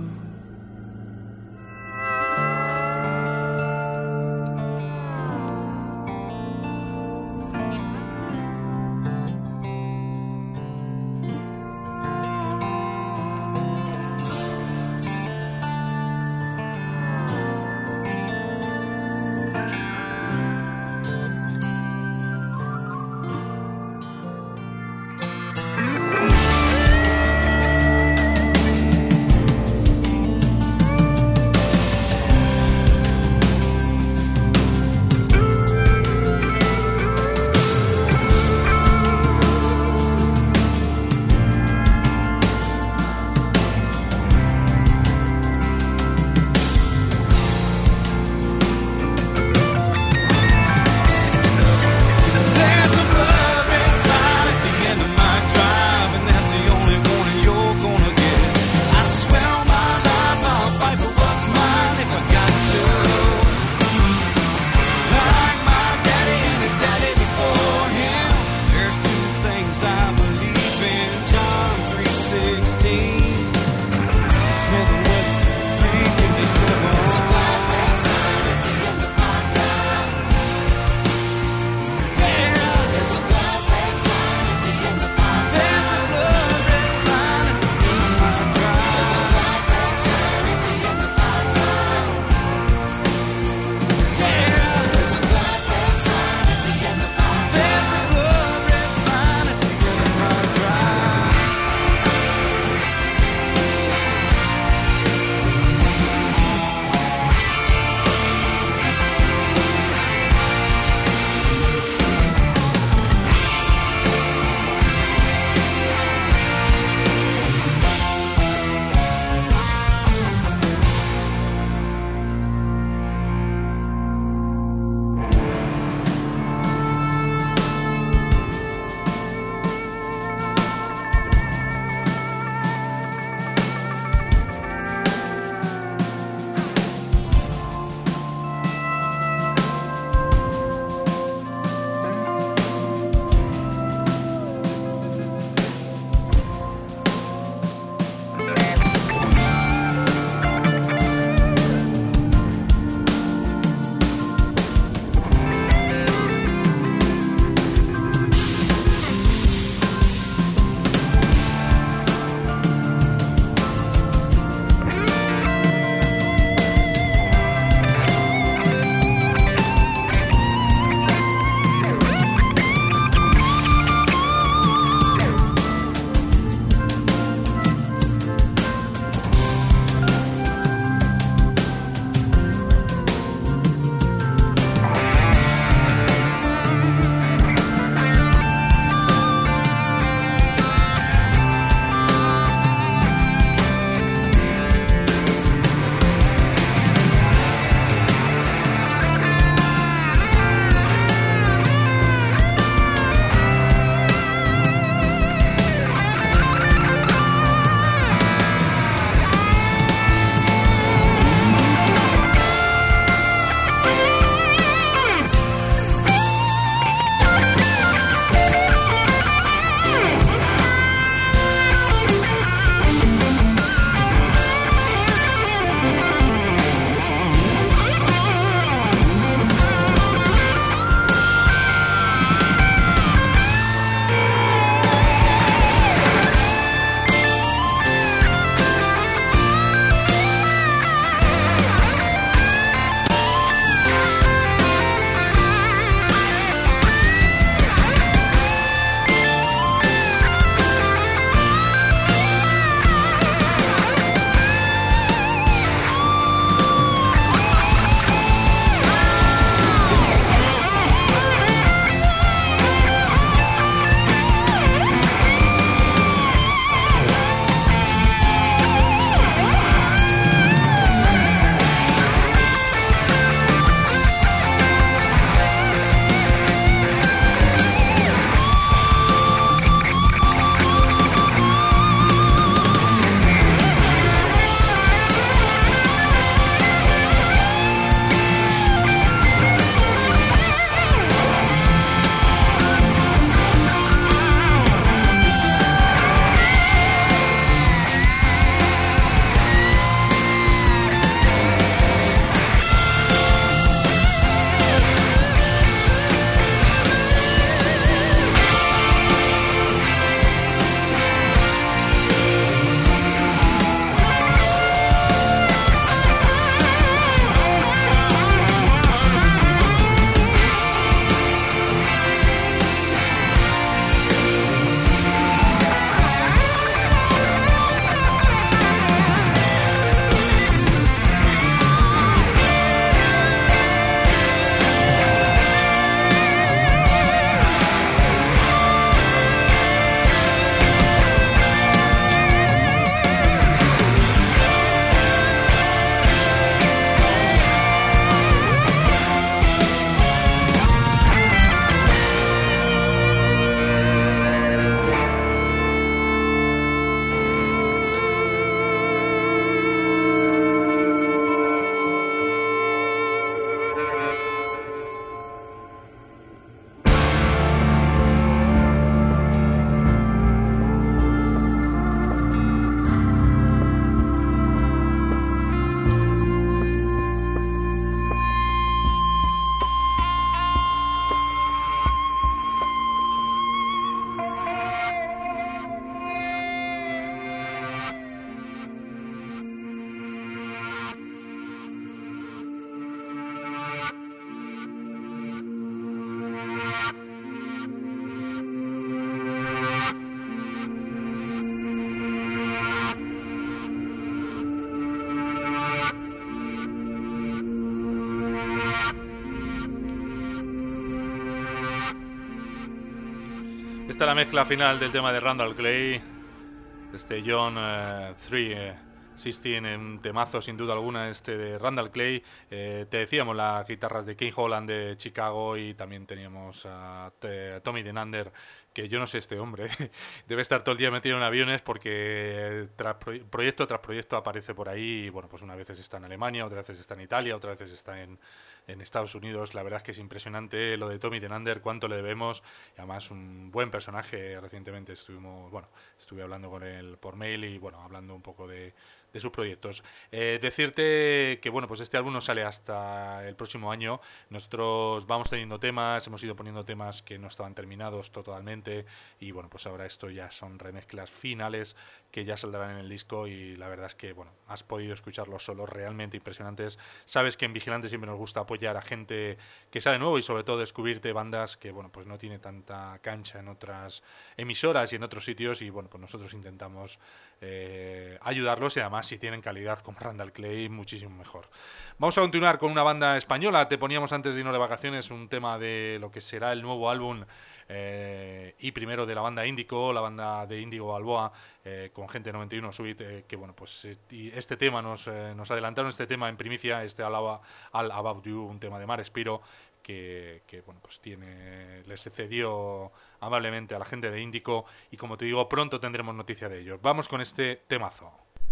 Esta es la mezcla final del tema de Randall Clay, este John tres dieciséis, un temazo sin duda alguna este de Randall Clay. Eh, te decíamos las guitarras de Ken Holland de Chicago, y también teníamos a, a Tommy Denander, que yo no sé este hombre, debe estar todo el día metido en aviones porque tras pro, proyecto tras proyecto aparece por ahí, y bueno, pues unas veces está en Alemania, otras veces está en Italia, otras veces está en, en Estados Unidos. La verdad es que es impresionante lo de Tommy Denander, cuánto le debemos, y además un buen personaje. Recientemente estuvimos, bueno, estuve hablando con él por mail y bueno, hablando un poco de, de sus proyectos. Eh, decirte que bueno, pues este álbum no sale hasta el próximo año. Nosotros vamos teniendo temas, hemos ido poniendo temas que no estaban terminados totalmente, y bueno, pues ahora esto ya son remezclas finales que ya saldrán en el disco, y la verdad es que bueno, has podido escucharlos solos, realmente impresionantes. Sabes que en Vigilante siempre nos gusta apoyar a gente que sale nuevo, y sobre todo descubrirte bandas que bueno, pues no tiene tanta cancha en otras emisoras y en otros sitios, y bueno, pues nosotros intentamos eh, ayudarlos, y además si tienen calidad como Randall Clay, muchísimo mejor. Vamos a continuar con una banda española. Te poníamos antes de irnos de vacaciones un tema de lo que será el nuevo álbum eh, y primero de la banda Índigo, la banda de Índigo Balboa, eh, con Gente noventa y uno Suite, eh, que bueno, pues eh, y este tema nos, eh, nos adelantaron este tema en primicia, este All About, All About You, un tema de Mar Espiro, que, que bueno, pues tiene, les cedió amablemente a la gente de Índigo, y como te digo, pronto tendremos noticia de ellos. Vamos con este temazo.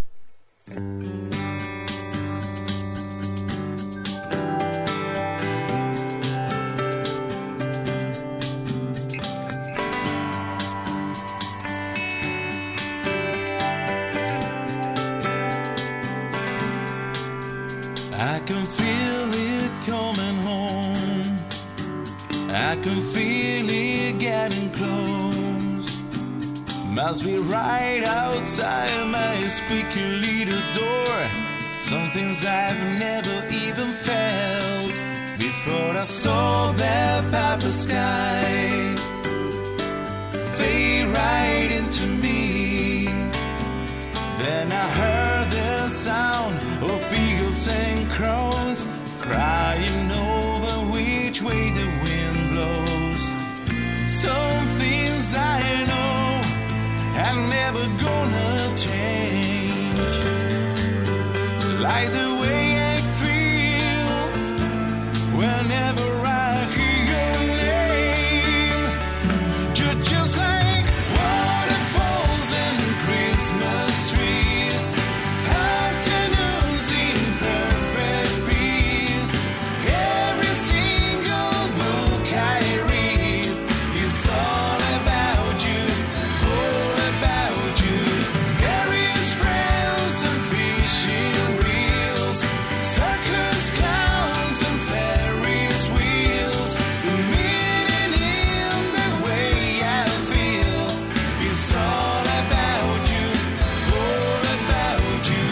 I can feel it coming home. I can feel it getting close. Must be right outside my squeaky little door. Some things I've never even felt before I saw that purple sky fade right into me. Then I heard the sound of eagles and crows crying over which way the wind blows. Some things I know I'm never gonna change, like the way I feel whenever I hear your name. You're just like waterfalls and Christmas trees, afternoons in perfect peace. Every single book I read is all about you, all about you. Various friends and fishing reels, circus clowns and Ferris wheels. The meaning in the way I feel is all about you, all about you.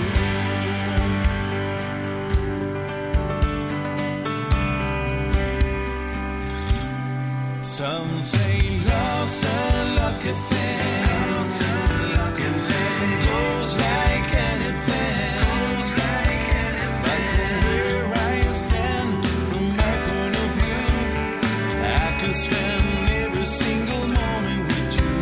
Some say love's a lucky thing, comes and goes like anything. But from where I stand, from my point of view, I could spend every single moment with you.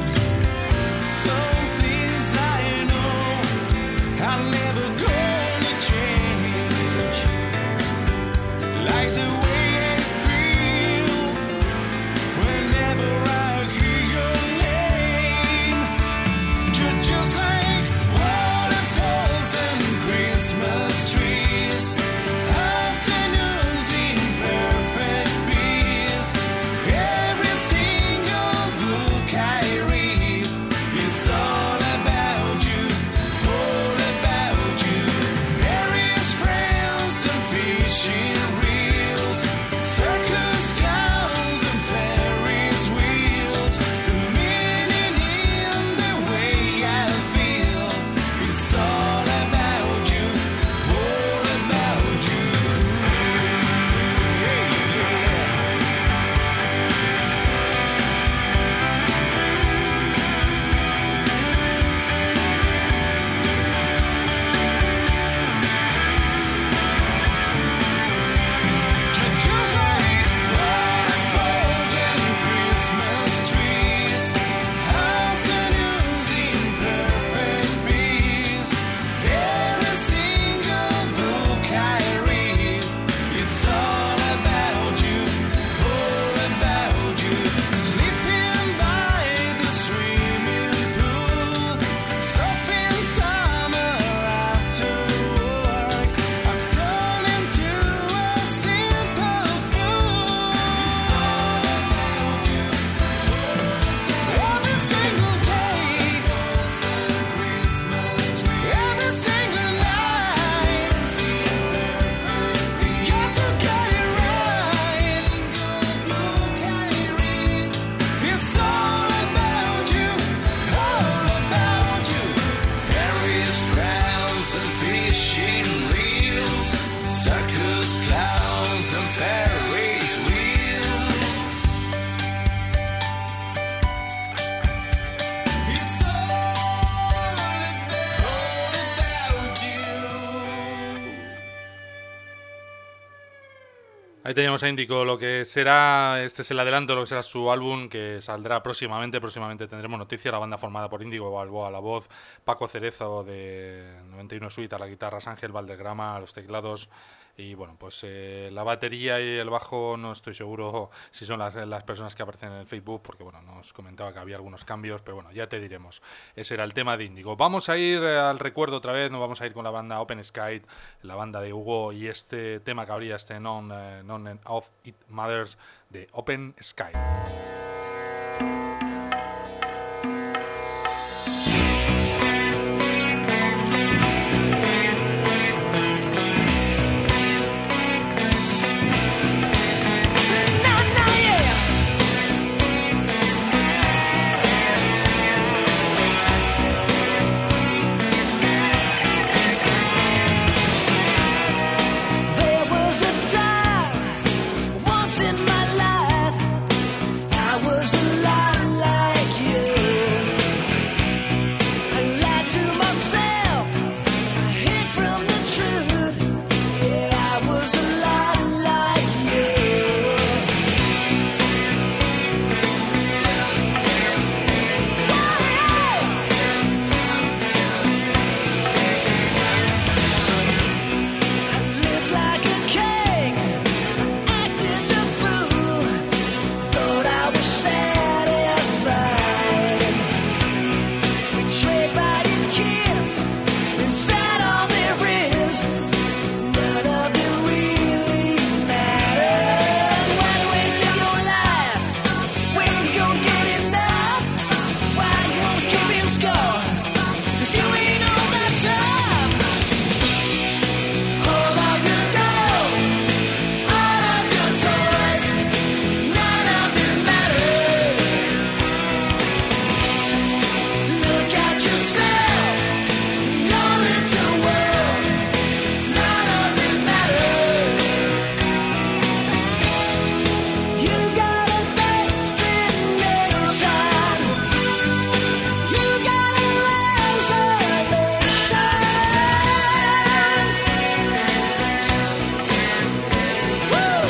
Some things I know I'm never gonna change, like the way I feel whenever I hear your name. You're just like waterfalls and Christmas trees, afternoons in perfect peace. Every single Ahí teníamos a Índigo, lo que será, este es el adelanto de lo que será su álbum, que saldrá próximamente, próximamente tendremos noticias. La banda formada por Índigo Balboa a la voz, Paco Cerezo de noventa y uno Suite a la guitarra, Ángel Valdegrama a los teclados, y bueno, pues eh, la batería y el bajo no estoy seguro si son las, las personas que aparecen en el Facebook, porque bueno, nos comentaba que había algunos cambios, pero bueno, ya te diremos. Ese era el tema de Índigo. Vamos a ir eh, al recuerdo otra vez, nos vamos a ir con la banda Open Sky, la banda de Hugo, y este tema que habría, este Non, eh, non of It Matters de Open Sky. There was a time once in my life I was a lot like you. I lied to myself, I hid from the truth. Yeah, I was a lot like you. I lived like a king, acted the fool, thought I was satisfied. Betrayed by your kiss, and said all there is, none of it really matters. Why do we live your life? When you gonna get enough? Why you always keeping score? 'Cause you ain't all that time. All of your gold, all of your toys, none of it matters. Look at yourself, your little world, none of it matters. You got a destination, you got a reservation. Woo!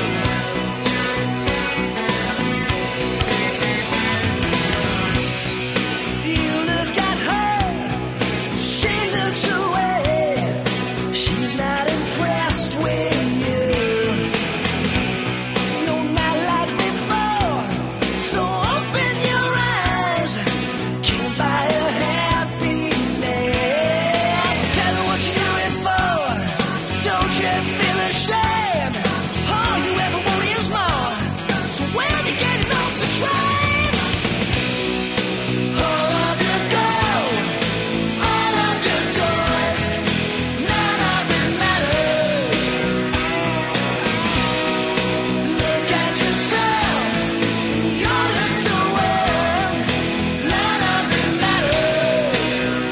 You look at her, she looks away. She's not impressed with you. No, not like before. So open your eyes, can't buy a happiness. Tell her what you do it for. Don't you feel ashamed? All you ever want is more. So when you getting off the train? All of your gold, all of your toys, none of it matters. Look at yourself, your little world, none of it matters.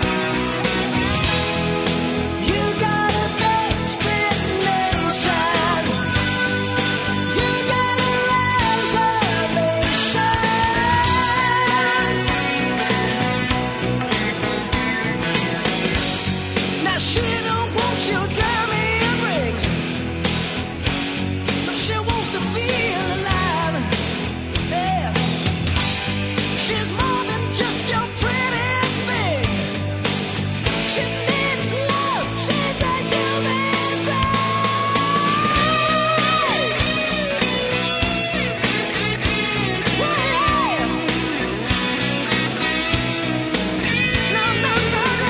You got a destination, you got a reservation. Now she don't want your diamond rings, but she wants to feel alive. Yeah, she's more than just your pretty thing. She needs love. She's a human being. Whoa. No, no, no, no.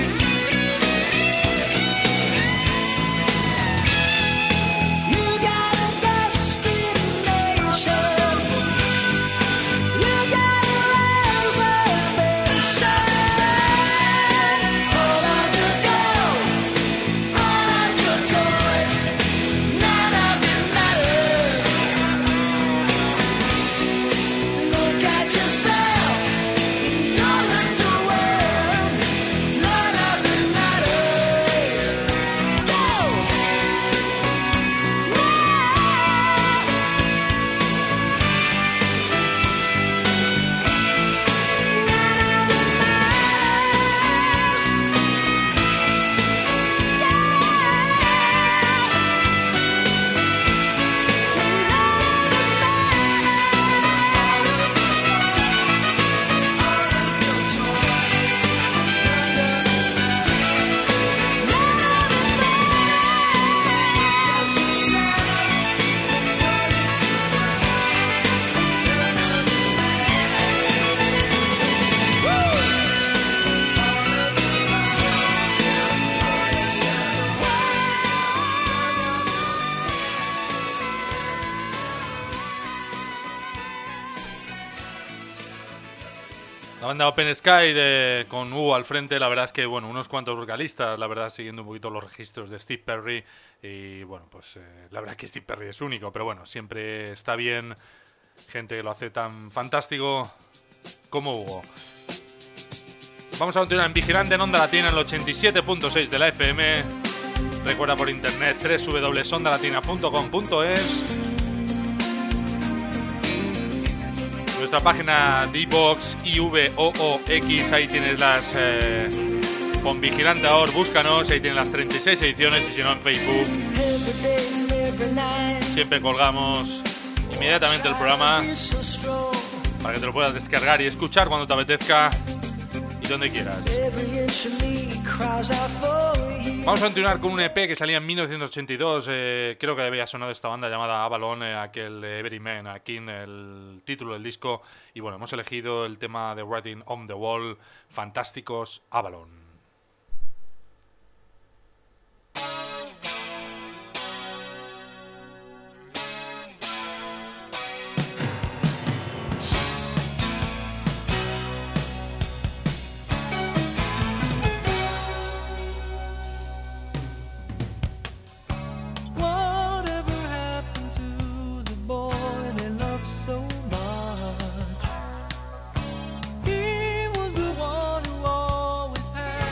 You got La banda Open Sky de, con Hugo al frente, la verdad es que, bueno, unos cuantos vocalistas, la verdad, siguiendo un poquito los registros de Steve Perry. Y, bueno, pues eh, la verdad es que Steve Perry es único, pero bueno, siempre está bien gente que lo hace tan fantástico como Hugo. Vamos a continuar en Vigilante en Onda Latina en el ochenta y siete punto seis de la F M. Recuerda por internet doble u doble u doble u punto onda latina punto com punto es. Nuestra página de iVoox, I V O O X, ahí tienes las... Eh, con Vigilante ahora, búscanos, ahí tienes las treinta y seis ediciones, y si no en Facebook. Siempre colgamos inmediatamente el programa para que te lo puedas descargar y escuchar cuando te apetezca y donde quieras. Vamos a continuar con un E P que salía en mil novecientos ochenta y dos. Eh, creo que había sonado esta banda llamada Avalon, eh, aquel de Everyman, aquí en el título del disco. Y bueno, hemos elegido el tema de Writing on the Wall, Fantásticos Avalon. Whatever happened to the boy they loved so much? He was the one who always had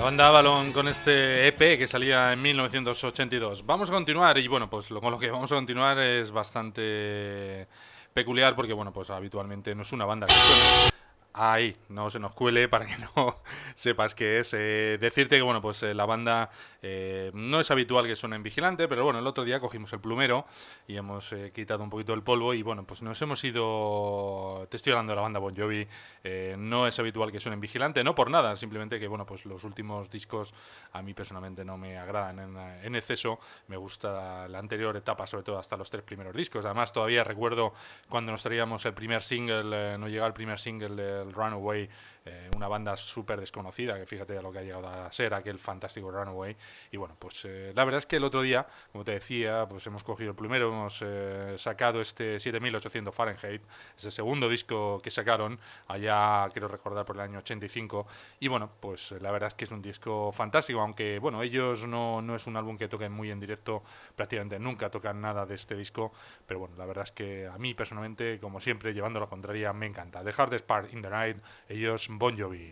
banda Avalon con este E P que salía en mil novecientos ochenta y dos. Vamos a continuar y bueno, pues lo, con lo que vamos a continuar es bastante peculiar porque bueno, pues habitualmente no es una banda que suene. Ahí, no se nos cuele para que no sepas qué es. Eh, decirte que, bueno, pues eh, la banda eh, no es habitual que suene en Vigilante, pero bueno, el otro día cogimos el plumero y hemos eh, quitado un poquito el polvo y bueno, pues nos hemos ido... Te estoy hablando de la banda Bon Jovi, eh, no es habitual que suene en Vigilante, no por nada, simplemente que, bueno, pues los últimos discos a mí personalmente no me agradan en, en exceso. Me gusta la anterior etapa, sobre todo hasta los tres primeros discos. Además, todavía recuerdo cuando nos traíamos el primer single, eh, no llegaba el primer single del Runaway, eh, una banda súper desconocida, que fíjate a lo que ha llegado a ser aquel fantástico Runaway. Y bueno, pues eh, la verdad es que el otro día, como te decía, pues hemos cogido el primero, hemos eh, sacado este siete mil ochocientos Fahrenheit, ese segundo disco que sacaron allá, quiero recordar, por el año ochenta y cinco. Y bueno, pues la verdad es que es un disco fantástico, aunque bueno, ellos no, no es un álbum que toquen muy en directo, prácticamente nunca tocan nada de este disco, pero bueno, la verdad es que a mí personalmente, como siempre, llevando la contraria, me encanta. The Hardest Part in the Night, ellos Bon Jovi.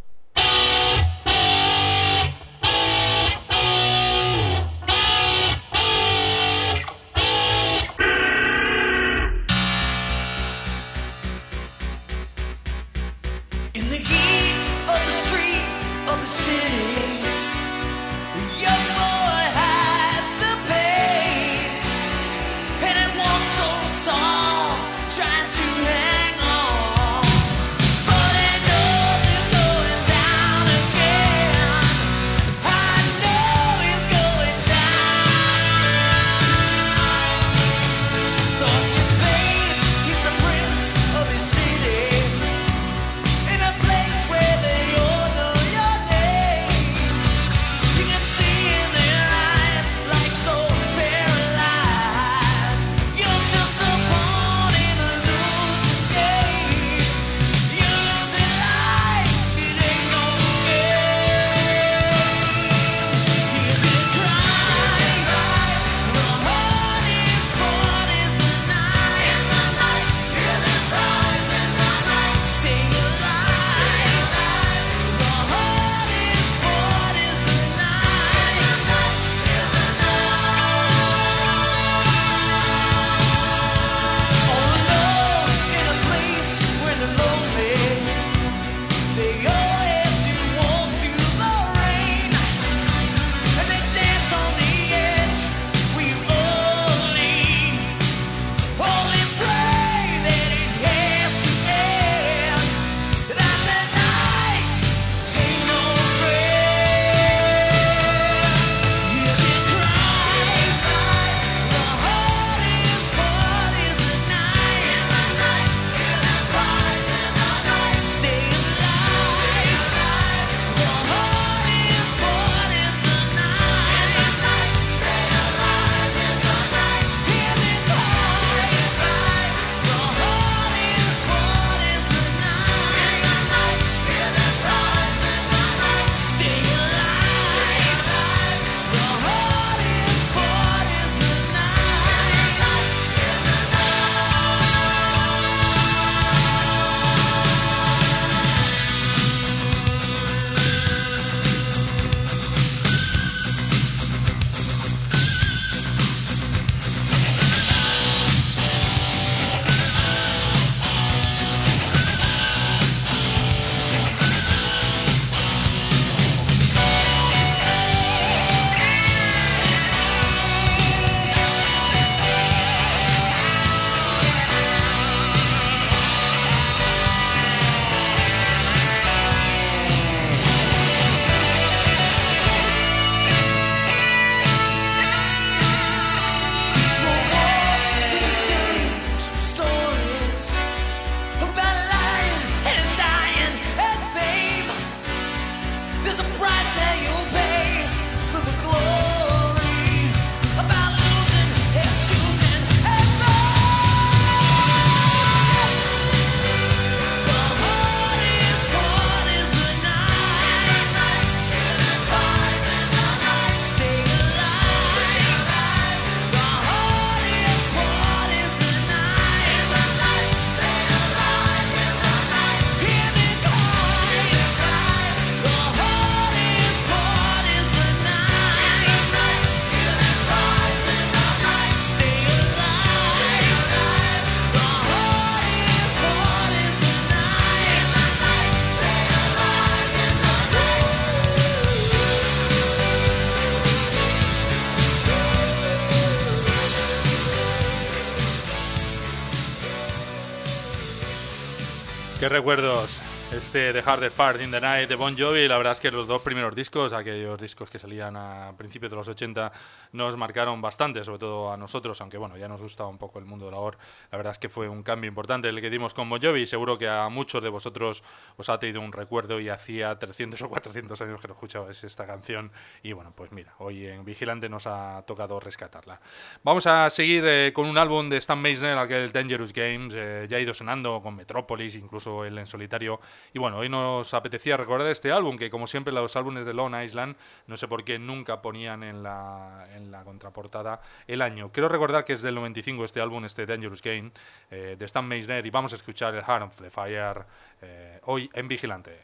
In the heat of the street of the city, the young boy hides the pain, and it walks so tall, trying to hang on. But he knows there's no Qué recuerdos. Este The Hardest Part in the Night de Bon Jovi, la verdad es que los dos primeros discos, aquellos discos que salían a principios de los ochenta, nos marcaron bastante, sobre todo a nosotros, aunque bueno, ya nos gustaba un poco el mundo de la labor. La verdad es que fue un cambio importante el que dimos con Bon Jovi, seguro que a muchos de vosotros os ha tenido un recuerdo y hacía trescientos o cuatrocientos años que no escuchabais esta canción y bueno, pues mira, hoy en Vigilante nos ha tocado rescatarla. Vamos a seguir eh, con un álbum de Stan Meisner, aquel Dangerous Games, eh, ya ha ido sonando con Metropolis, incluso él en solitario. Y bueno, hoy nos apetecía recordar este álbum, que como siempre los álbumes de Lone Island, no sé por qué nunca ponían en la, en la contraportada el año. Quiero recordar que es del noventa y cinco este álbum, este Dangerous Game, eh, de Stan Meisner, y vamos a escuchar el Heart of the Fire eh, hoy en Vigilante.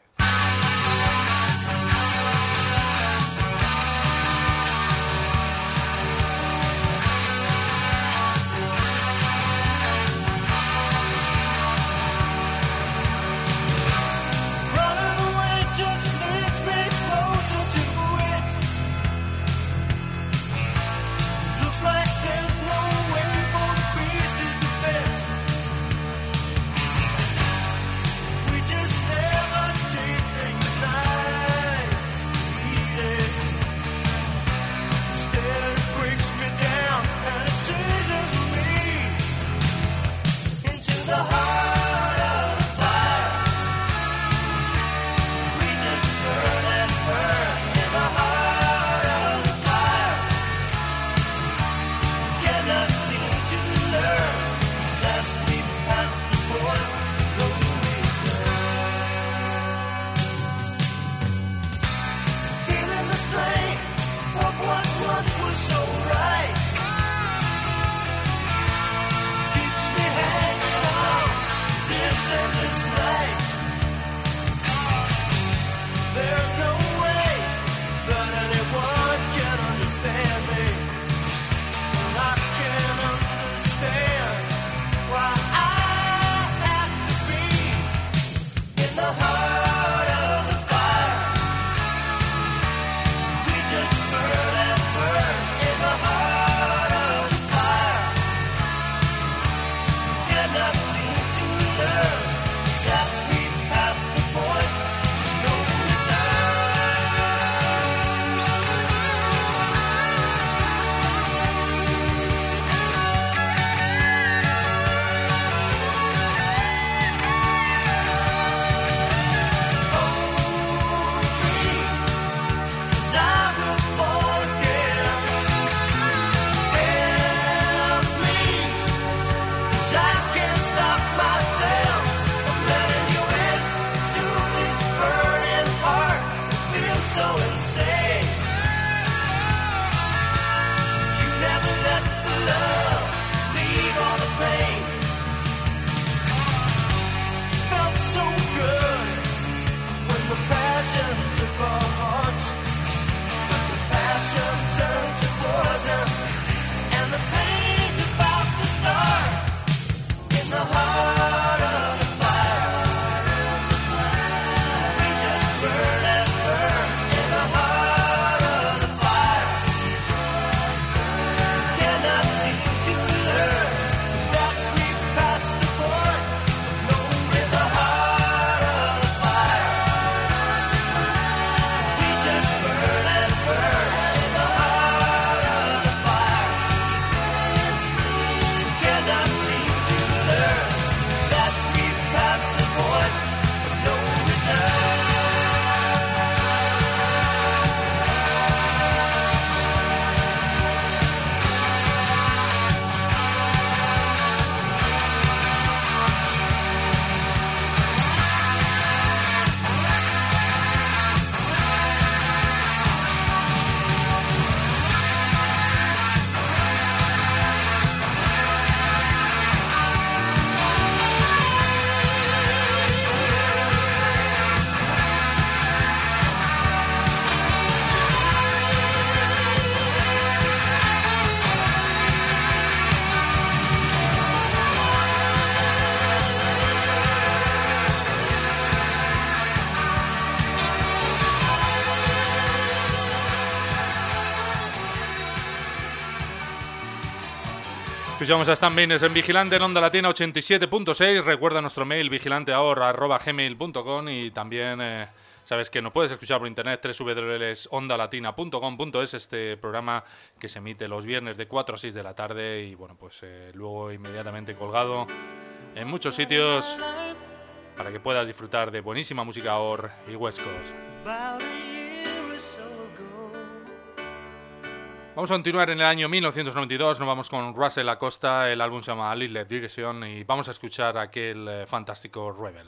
Escuchamos a Stan Baines en Vigilante en Onda Latina ochenta y siete punto seis. Recuerda nuestro mail vigilanteahora arroba gmail punto com y también eh, sabes que nos puedes escuchar por internet doble u doble u doble u punto onda latina punto com punto es, este programa que se emite los viernes de cuatro a seis de la tarde y bueno, pues eh, luego inmediatamente colgado en muchos sitios para que puedas disfrutar de buenísima música Or y West Coast. About a year or so ago. Vamos a continuar en el año mil novecientos noventa y dos, nos vamos con Russell Acosta, el álbum se llama A Little Direction y vamos a escuchar aquel eh, fantástico Rebel.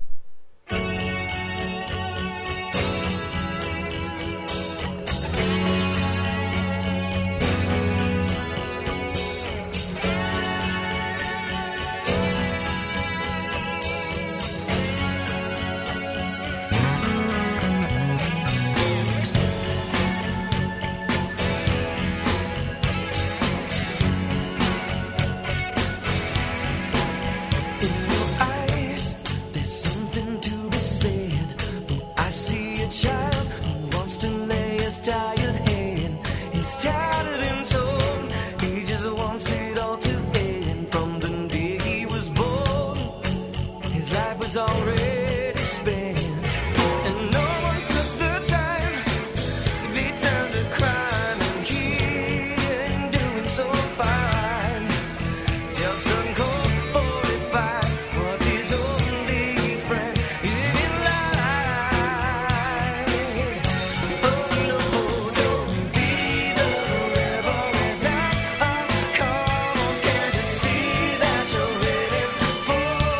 Already spent, and no one took the time to be turned to crime, and he ain't doing so fine. Just a cold forty-five was his only friend in life. Oh no, don't be the rebel without a cause. Can't you see that you're headed for?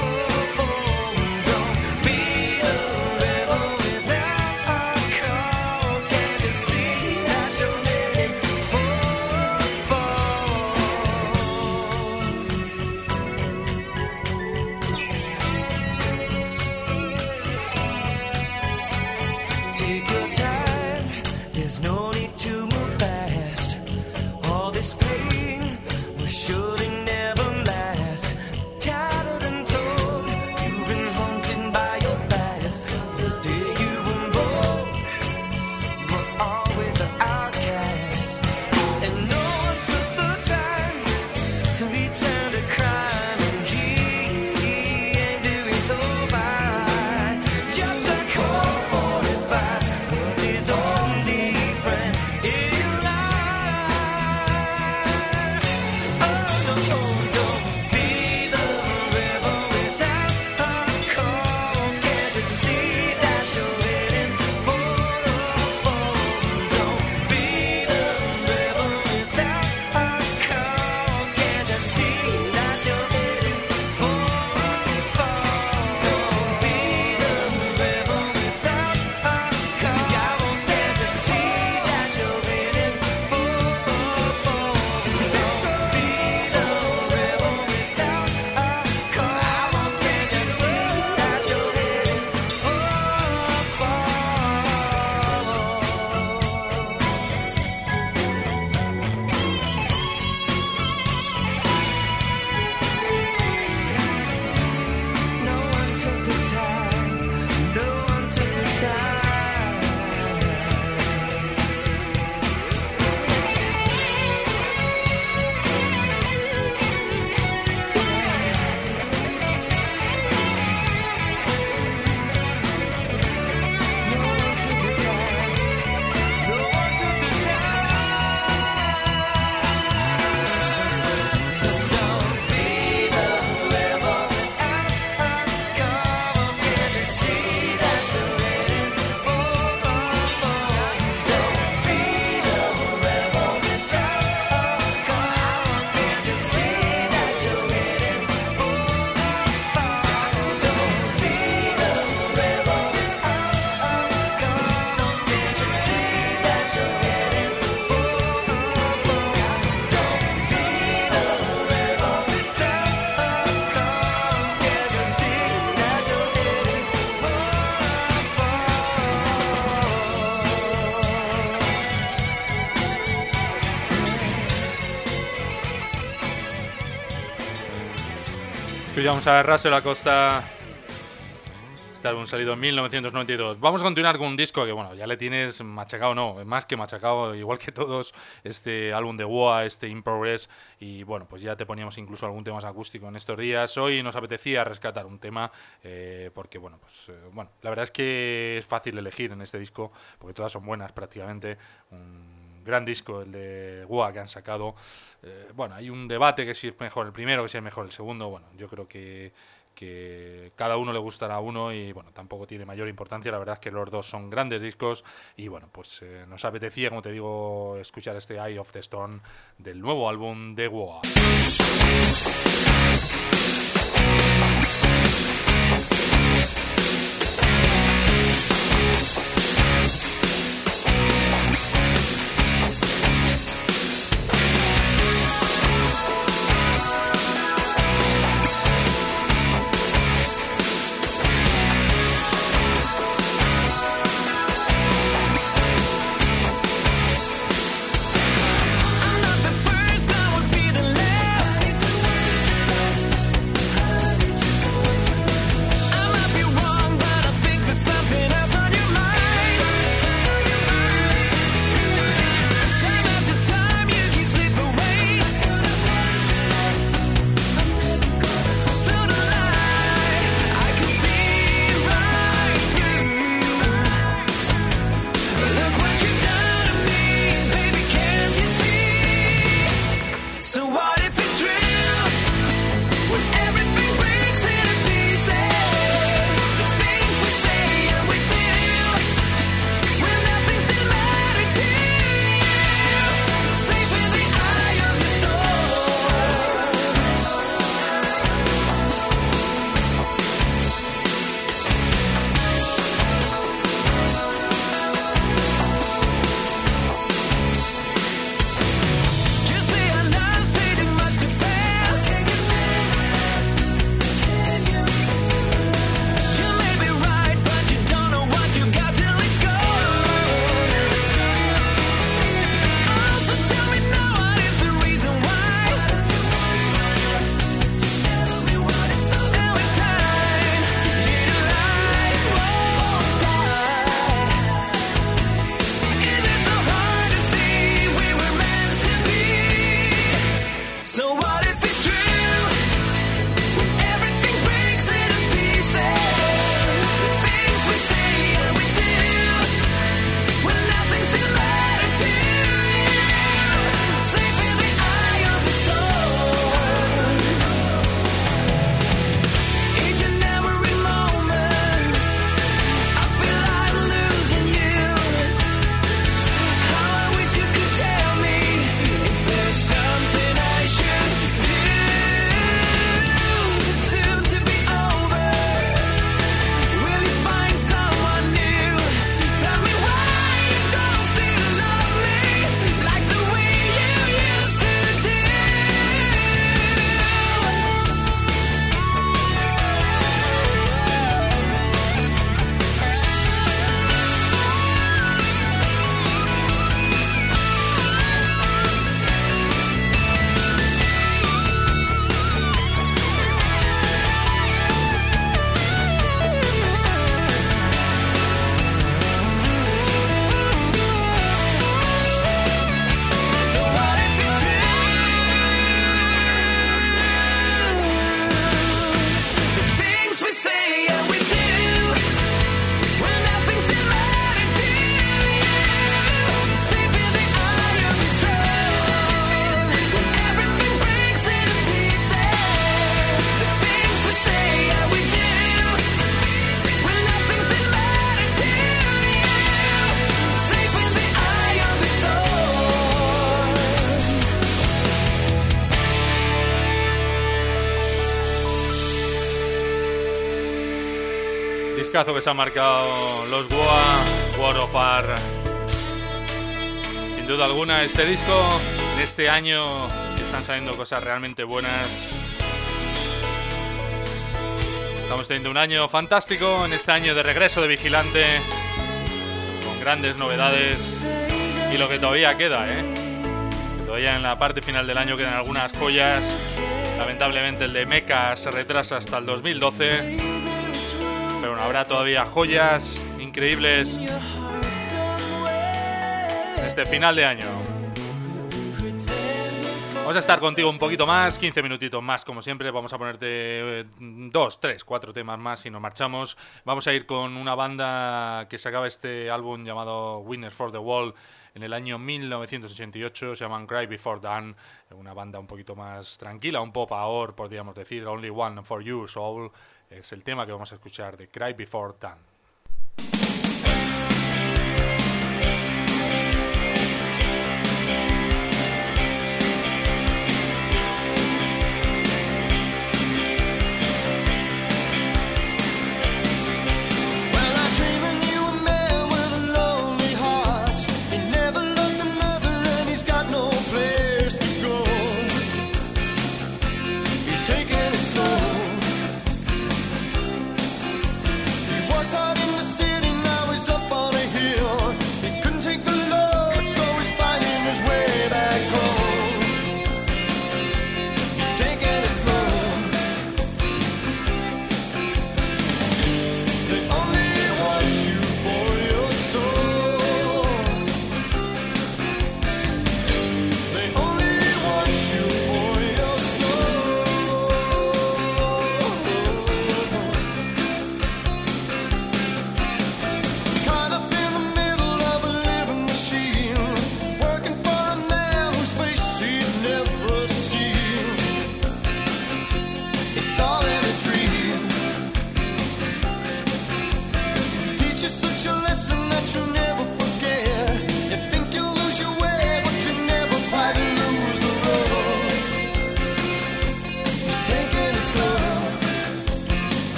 Take your time, there's no need to move fast. All this pain will surely never last. Tattered and told, you've been haunted by your past. The day you were born, you were always an outcast. And no one took the time to return to crime, and he, he ain't doing so fine. Just a cold forty-five was his only friend in life. Oh no, don't be the rebel without a cause. Can't you see that you're heading for a fall? Don't be the rebel without a cause. Can't you see that you're heading for a fall? Don't be the rebel without a cause. Can't you see that you're heading for a fall? Don't be the rebel without a cause. Can't you see that you're heading for a fall? No one took the time. No one took the time. No one took the time. No one took the time. So don't be the rebel without a cause. Can't you see that you're heading for a fall? Don't be the rebel without a cause. Can't you see that you're heading for a fall? Don't be the rebel without a cause. Can't you see that you're heading for a fall? Don't be the rebel without a cause. Can't you see that you're heading for a fall? Escuchamos a Russell Acosta Este álbum salido en mil novecientos noventa y dos. Vamos a continuar con un disco que, bueno, ya le tienes machacado, no, más que machacado, igual que todos, este álbum de W O A, este In Progress, y bueno, pues ya te poníamos incluso algún tema más acústico en estos días. Hoy nos apetecía rescatar un tema, eh, porque, bueno, pues, eh, bueno, la verdad es que es fácil elegir en este disco, porque todas son buenas prácticamente. Un gran disco el de W O A que han sacado. Eh, bueno, hay un debate que si es mejor el primero, que si es mejor el segundo. Bueno, yo creo que que cada uno le gustará a uno y bueno, tampoco tiene mayor importancia. La verdad es que los dos son grandes discos y bueno, pues eh, nos apetecía, como te digo, escuchar este Eye of the Storm del nuevo álbum de W O A. I'm not the first, I would be the last. discazo que se han marcado los W O A, World of Art. Sin duda alguna, este disco, en este año, están saliendo cosas realmente buenas. Estamos teniendo un año fantástico, en este año de regreso de Vigilante, con grandes novedades y lo que todavía queda, ¿eh? Todavía en la parte final del año quedan algunas joyas. Lamentablemente el de Mecha se retrasa hasta el dos mil doce. Pero bueno, habrá todavía joyas increíbles este final de año. Vamos a estar contigo un poquito más, quince minutitos más, como siempre. Vamos a ponerte eh, dos, tres, cuatro temas más y nos marchamos. Vamos a ir con una banda que sacaba este álbum llamado Winners for the Wall en el año mil novecientos ochenta y ocho. Se llaman Cry Before Dawn, una banda un poquito más tranquila, un pop ahora, podríamos decir. Only One for You, Soul, es el tema que vamos a escuchar de Cry Before Dawn. Taking it slow. He worked hard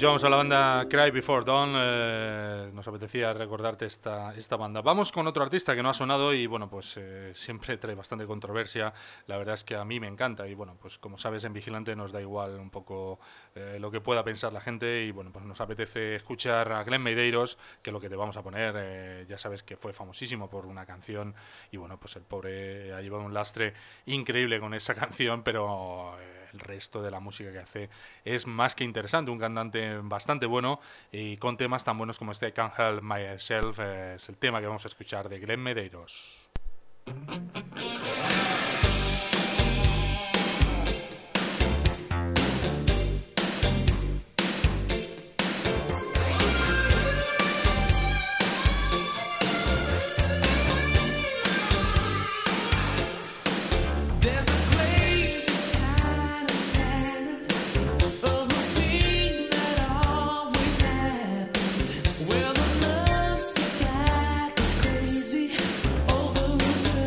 Escuchábamos a la banda Cry Before Dawn, eh, nos apetecía recordarte esta, esta banda. Vamos con otro artista que no ha sonado y bueno, pues eh, siempre trae bastante controversia. La verdad es que a mí me encanta y bueno, pues como sabes en Vigilante nos da igual un poco eh, lo que pueda pensar la gente y bueno, pues nos apetece escuchar a Glenn Medeiros, que lo que te vamos a poner, eh, ya sabes que fue famosísimo por una canción y bueno, pues el pobre ha llevado un lastre increíble con esa canción, pero eh, el resto de la música que hace es más que interesante, un cantante bastante bueno y con temas tan buenos como este Can't Help Myself, eh, es el tema que vamos a escuchar de Glenn Medeiros. Well, the love got is crazy over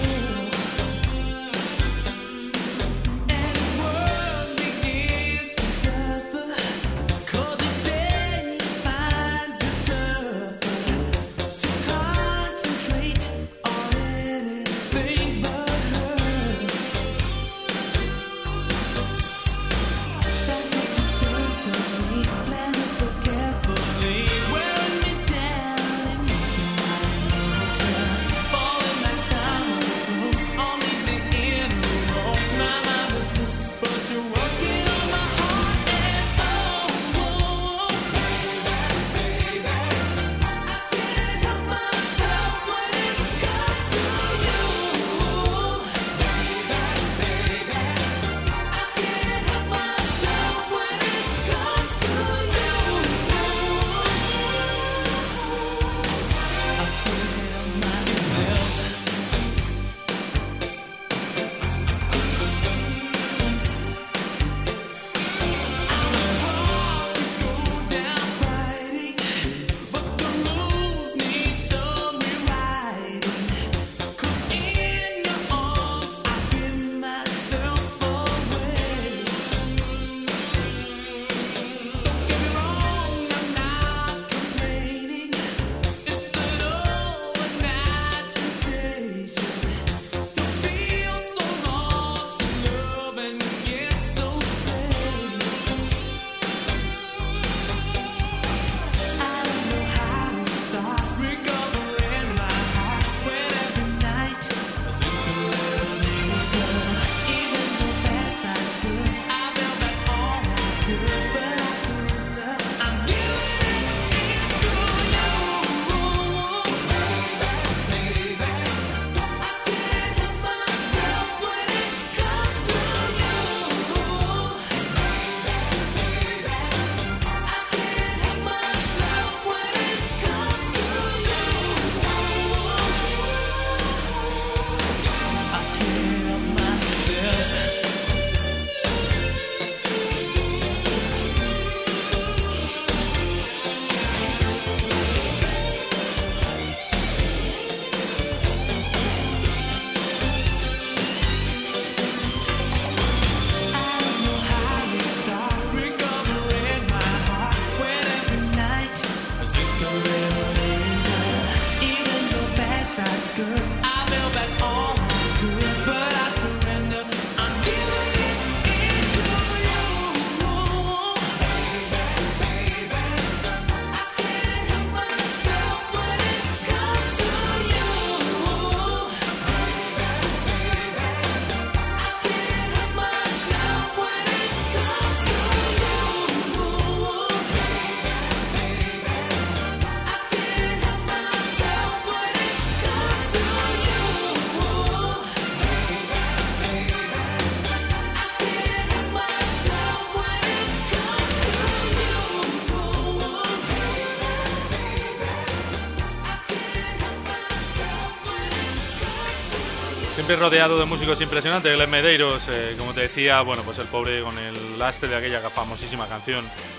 Siempre rodeado de músicos impresionantes, Glenn Medeiros, eh, como te decía, bueno, pues el pobre con el lastre de aquella famosísima canción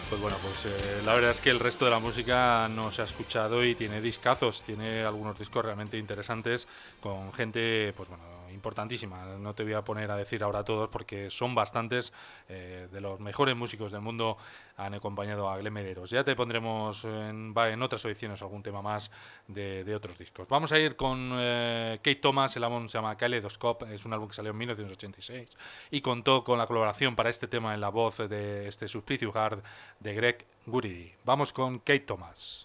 Pues bueno, pues eh, la verdad es que el resto de la música no se ha escuchado y tiene discazos, tiene algunos discos realmente interesantes con gente, pues bueno, importantísima. No te voy a poner a decir ahora todos porque son bastantes, eh, de los mejores músicos del mundo han acompañado a Glenn Medeiros. Ya te pondremos en, en otras ediciones algún tema más de, de otros discos. Vamos a ir con eh, Kate Thomas, el álbum se llama Kaleidoscope, es un álbum que salió en mil novecientos ochenta y seis y contó con la colaboración para este tema en la voz de este Supplicious Heart de Greg Guridi. Vamos con Kate Thomas.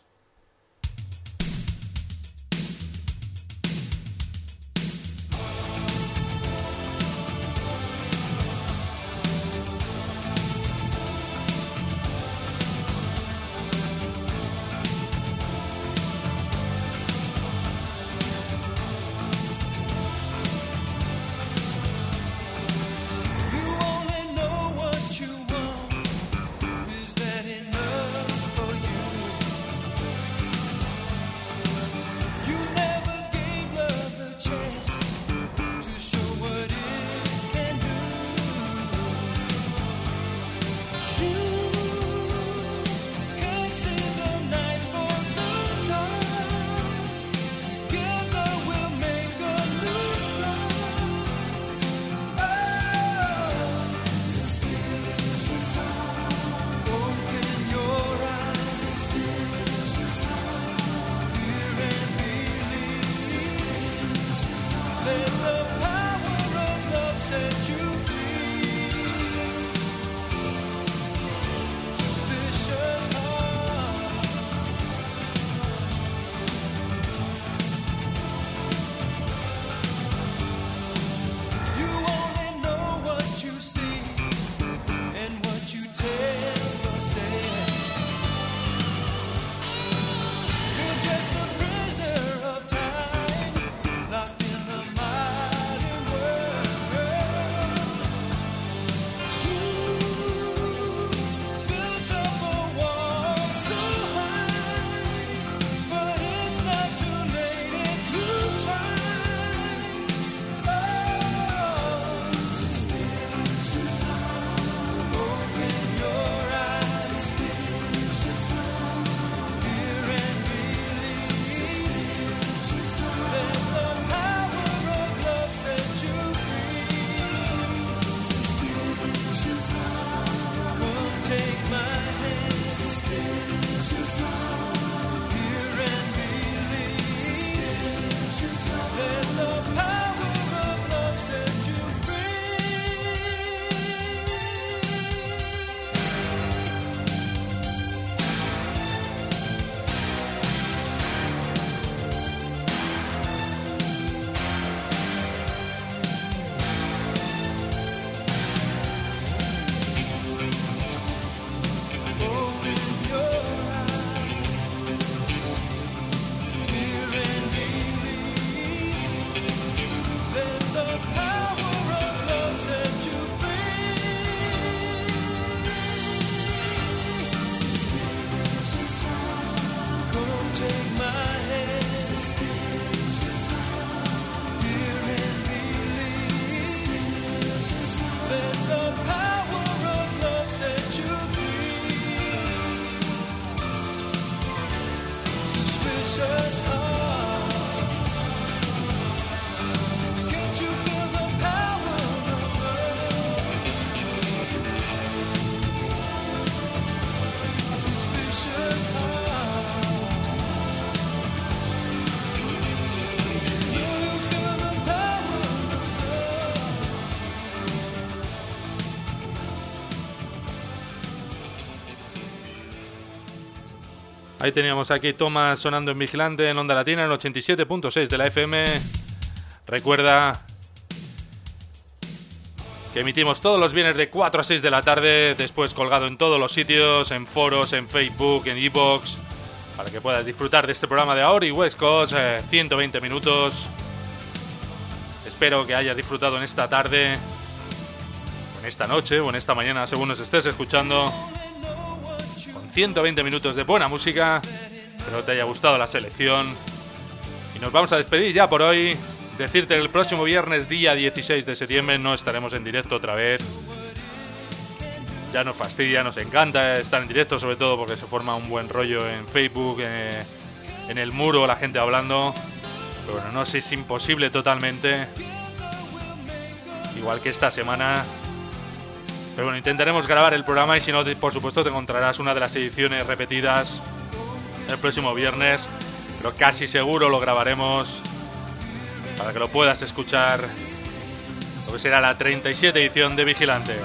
You only know what you want. Is that enough for you? You never gave love the chance to show what it can do. You can't see the night for the dark. Together we'll make a new start. Open your eyes, hear and believe. Let the power of love set you free. Suspicious heart. You only know what you see and what you tell yourself. You're just a prisoner of time, locked in the mighty world. Ooh, built up a wall so high, but it's not too late if you try. Oh, suspicious heart. Open your eyes, suspicious heart. Hear and believe. Let the power of love set you free. Suspicious heart. Come take my hand. Suspicious heart. Hear and believe. Suspicious heart. Let the power of love set you free. Open your eyes, hear and believe. Let the power of love set you free. Suspicious heart. Come take my hand. Suspicious heart. Hear and believe. Suspicious heart. Let the power of love set you free. Suspicious heart. Can't you feel the power of love? Suspicious heart. Do you feel the power of love? Ahí teníamos aquí Thomas sonando en Vigilante en Onda Latina en el ochenta y siete punto seis de la F M. Recuerda que emitimos todos los viernes de cuatro a seis de la tarde, después colgado en todos los sitios, en foros, en Facebook, en iVoox, para que puedas disfrutar de este programa de Aori West Coast, eh, ciento veinte minutos. Espero que hayas disfrutado en esta tarde, o en esta noche, o en esta mañana, según nos estés escuchando, con ciento veinte minutos de buena música. Espero que te haya gustado la selección. Y nos vamos a despedir ya por hoy. Decirte que el próximo viernes, día dieciséis de septiembre, no estaremos en directo otra vez. ya nos fastidia, nos encanta estar en directo, sobre todo porque se forma un buen rollo en Facebook, eh, en el muro, la gente hablando. Pero bueno, no sé, es imposible totalmente. Igual que esta semana. Pero bueno, intentaremos grabar el programa y si no, te- por supuesto, te encontrarás una de las ediciones repetidas el próximo viernes. Pero casi seguro lo grabaremos para que lo puedas escuchar. Lo que será la treinta y siete edición de Vigilante.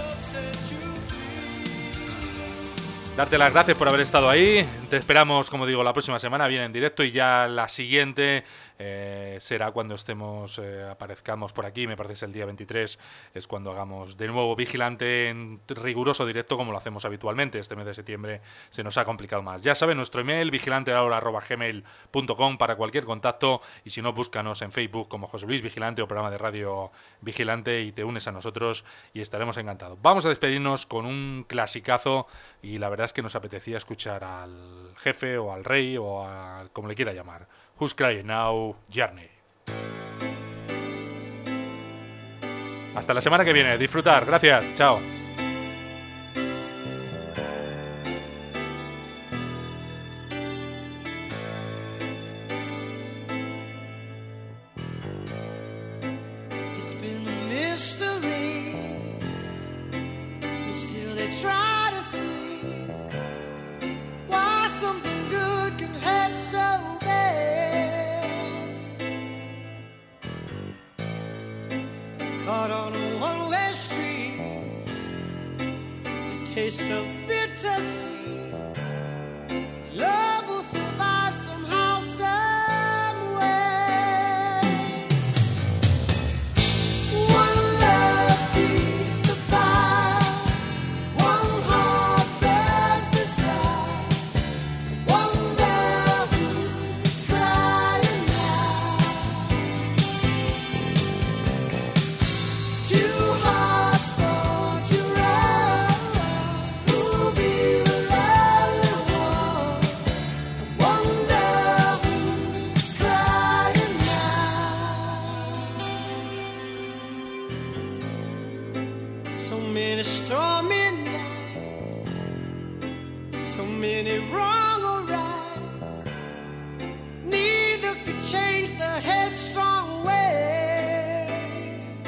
Darte las gracias por haber estado ahí. Te esperamos, como digo, la próxima semana bien en directo y ya la siguiente eh, será cuando estemos, eh, aparezcamos por aquí. Me parece que es el día veintitrés, es cuando hagamos de nuevo Vigilante en riguroso directo como lo hacemos habitualmente. Este mes de septiembre se nos ha complicado más. Ya saben, nuestro email vigilanteahora arroba gmail punto com para cualquier contacto y si no, búscanos en Facebook como José Luis Vigilante o programa de radio Vigilante y te unes a nosotros y estaremos encantados. Vamos a despedirnos con un clasicazo y la verdad es que nos apetecía escuchar al jefe o al rey o a como le quiera llamar. Who's Crying Now, Journey. Hasta la semana que viene. Disfrutar. Gracias. Chao. It's been a mystery. But still they try to see why something good can hurt so bad. Caught on a one-way street, the taste of bittersweet. Love will survive somehow, some way. One love feeds the fire, one heart bears desire, one love who's crying now. Two hearts born to run, who'll be the lonely one? One love who's crying now. So many stormy nights, so many wrong or rights. Neither could change the headstrong ways.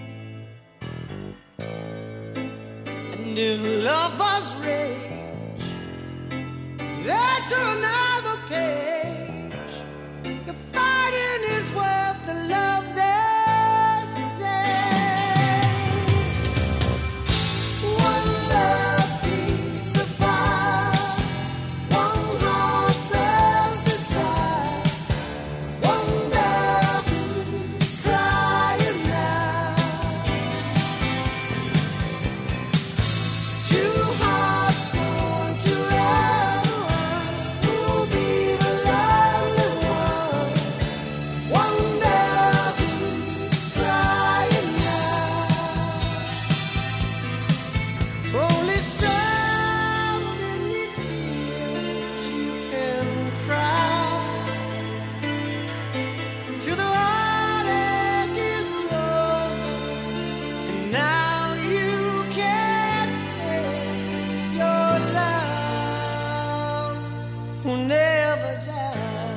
And if lovers rage, they turn another page. The fighting is worth the love they say. One love feeds the fire, one heart bears desire, one love who's crying now. Two hearts born to run, who'll be the lonely one? One love who's crying now. Only so many tears you can cry till the heartache is over, and now you can't say your love will never die.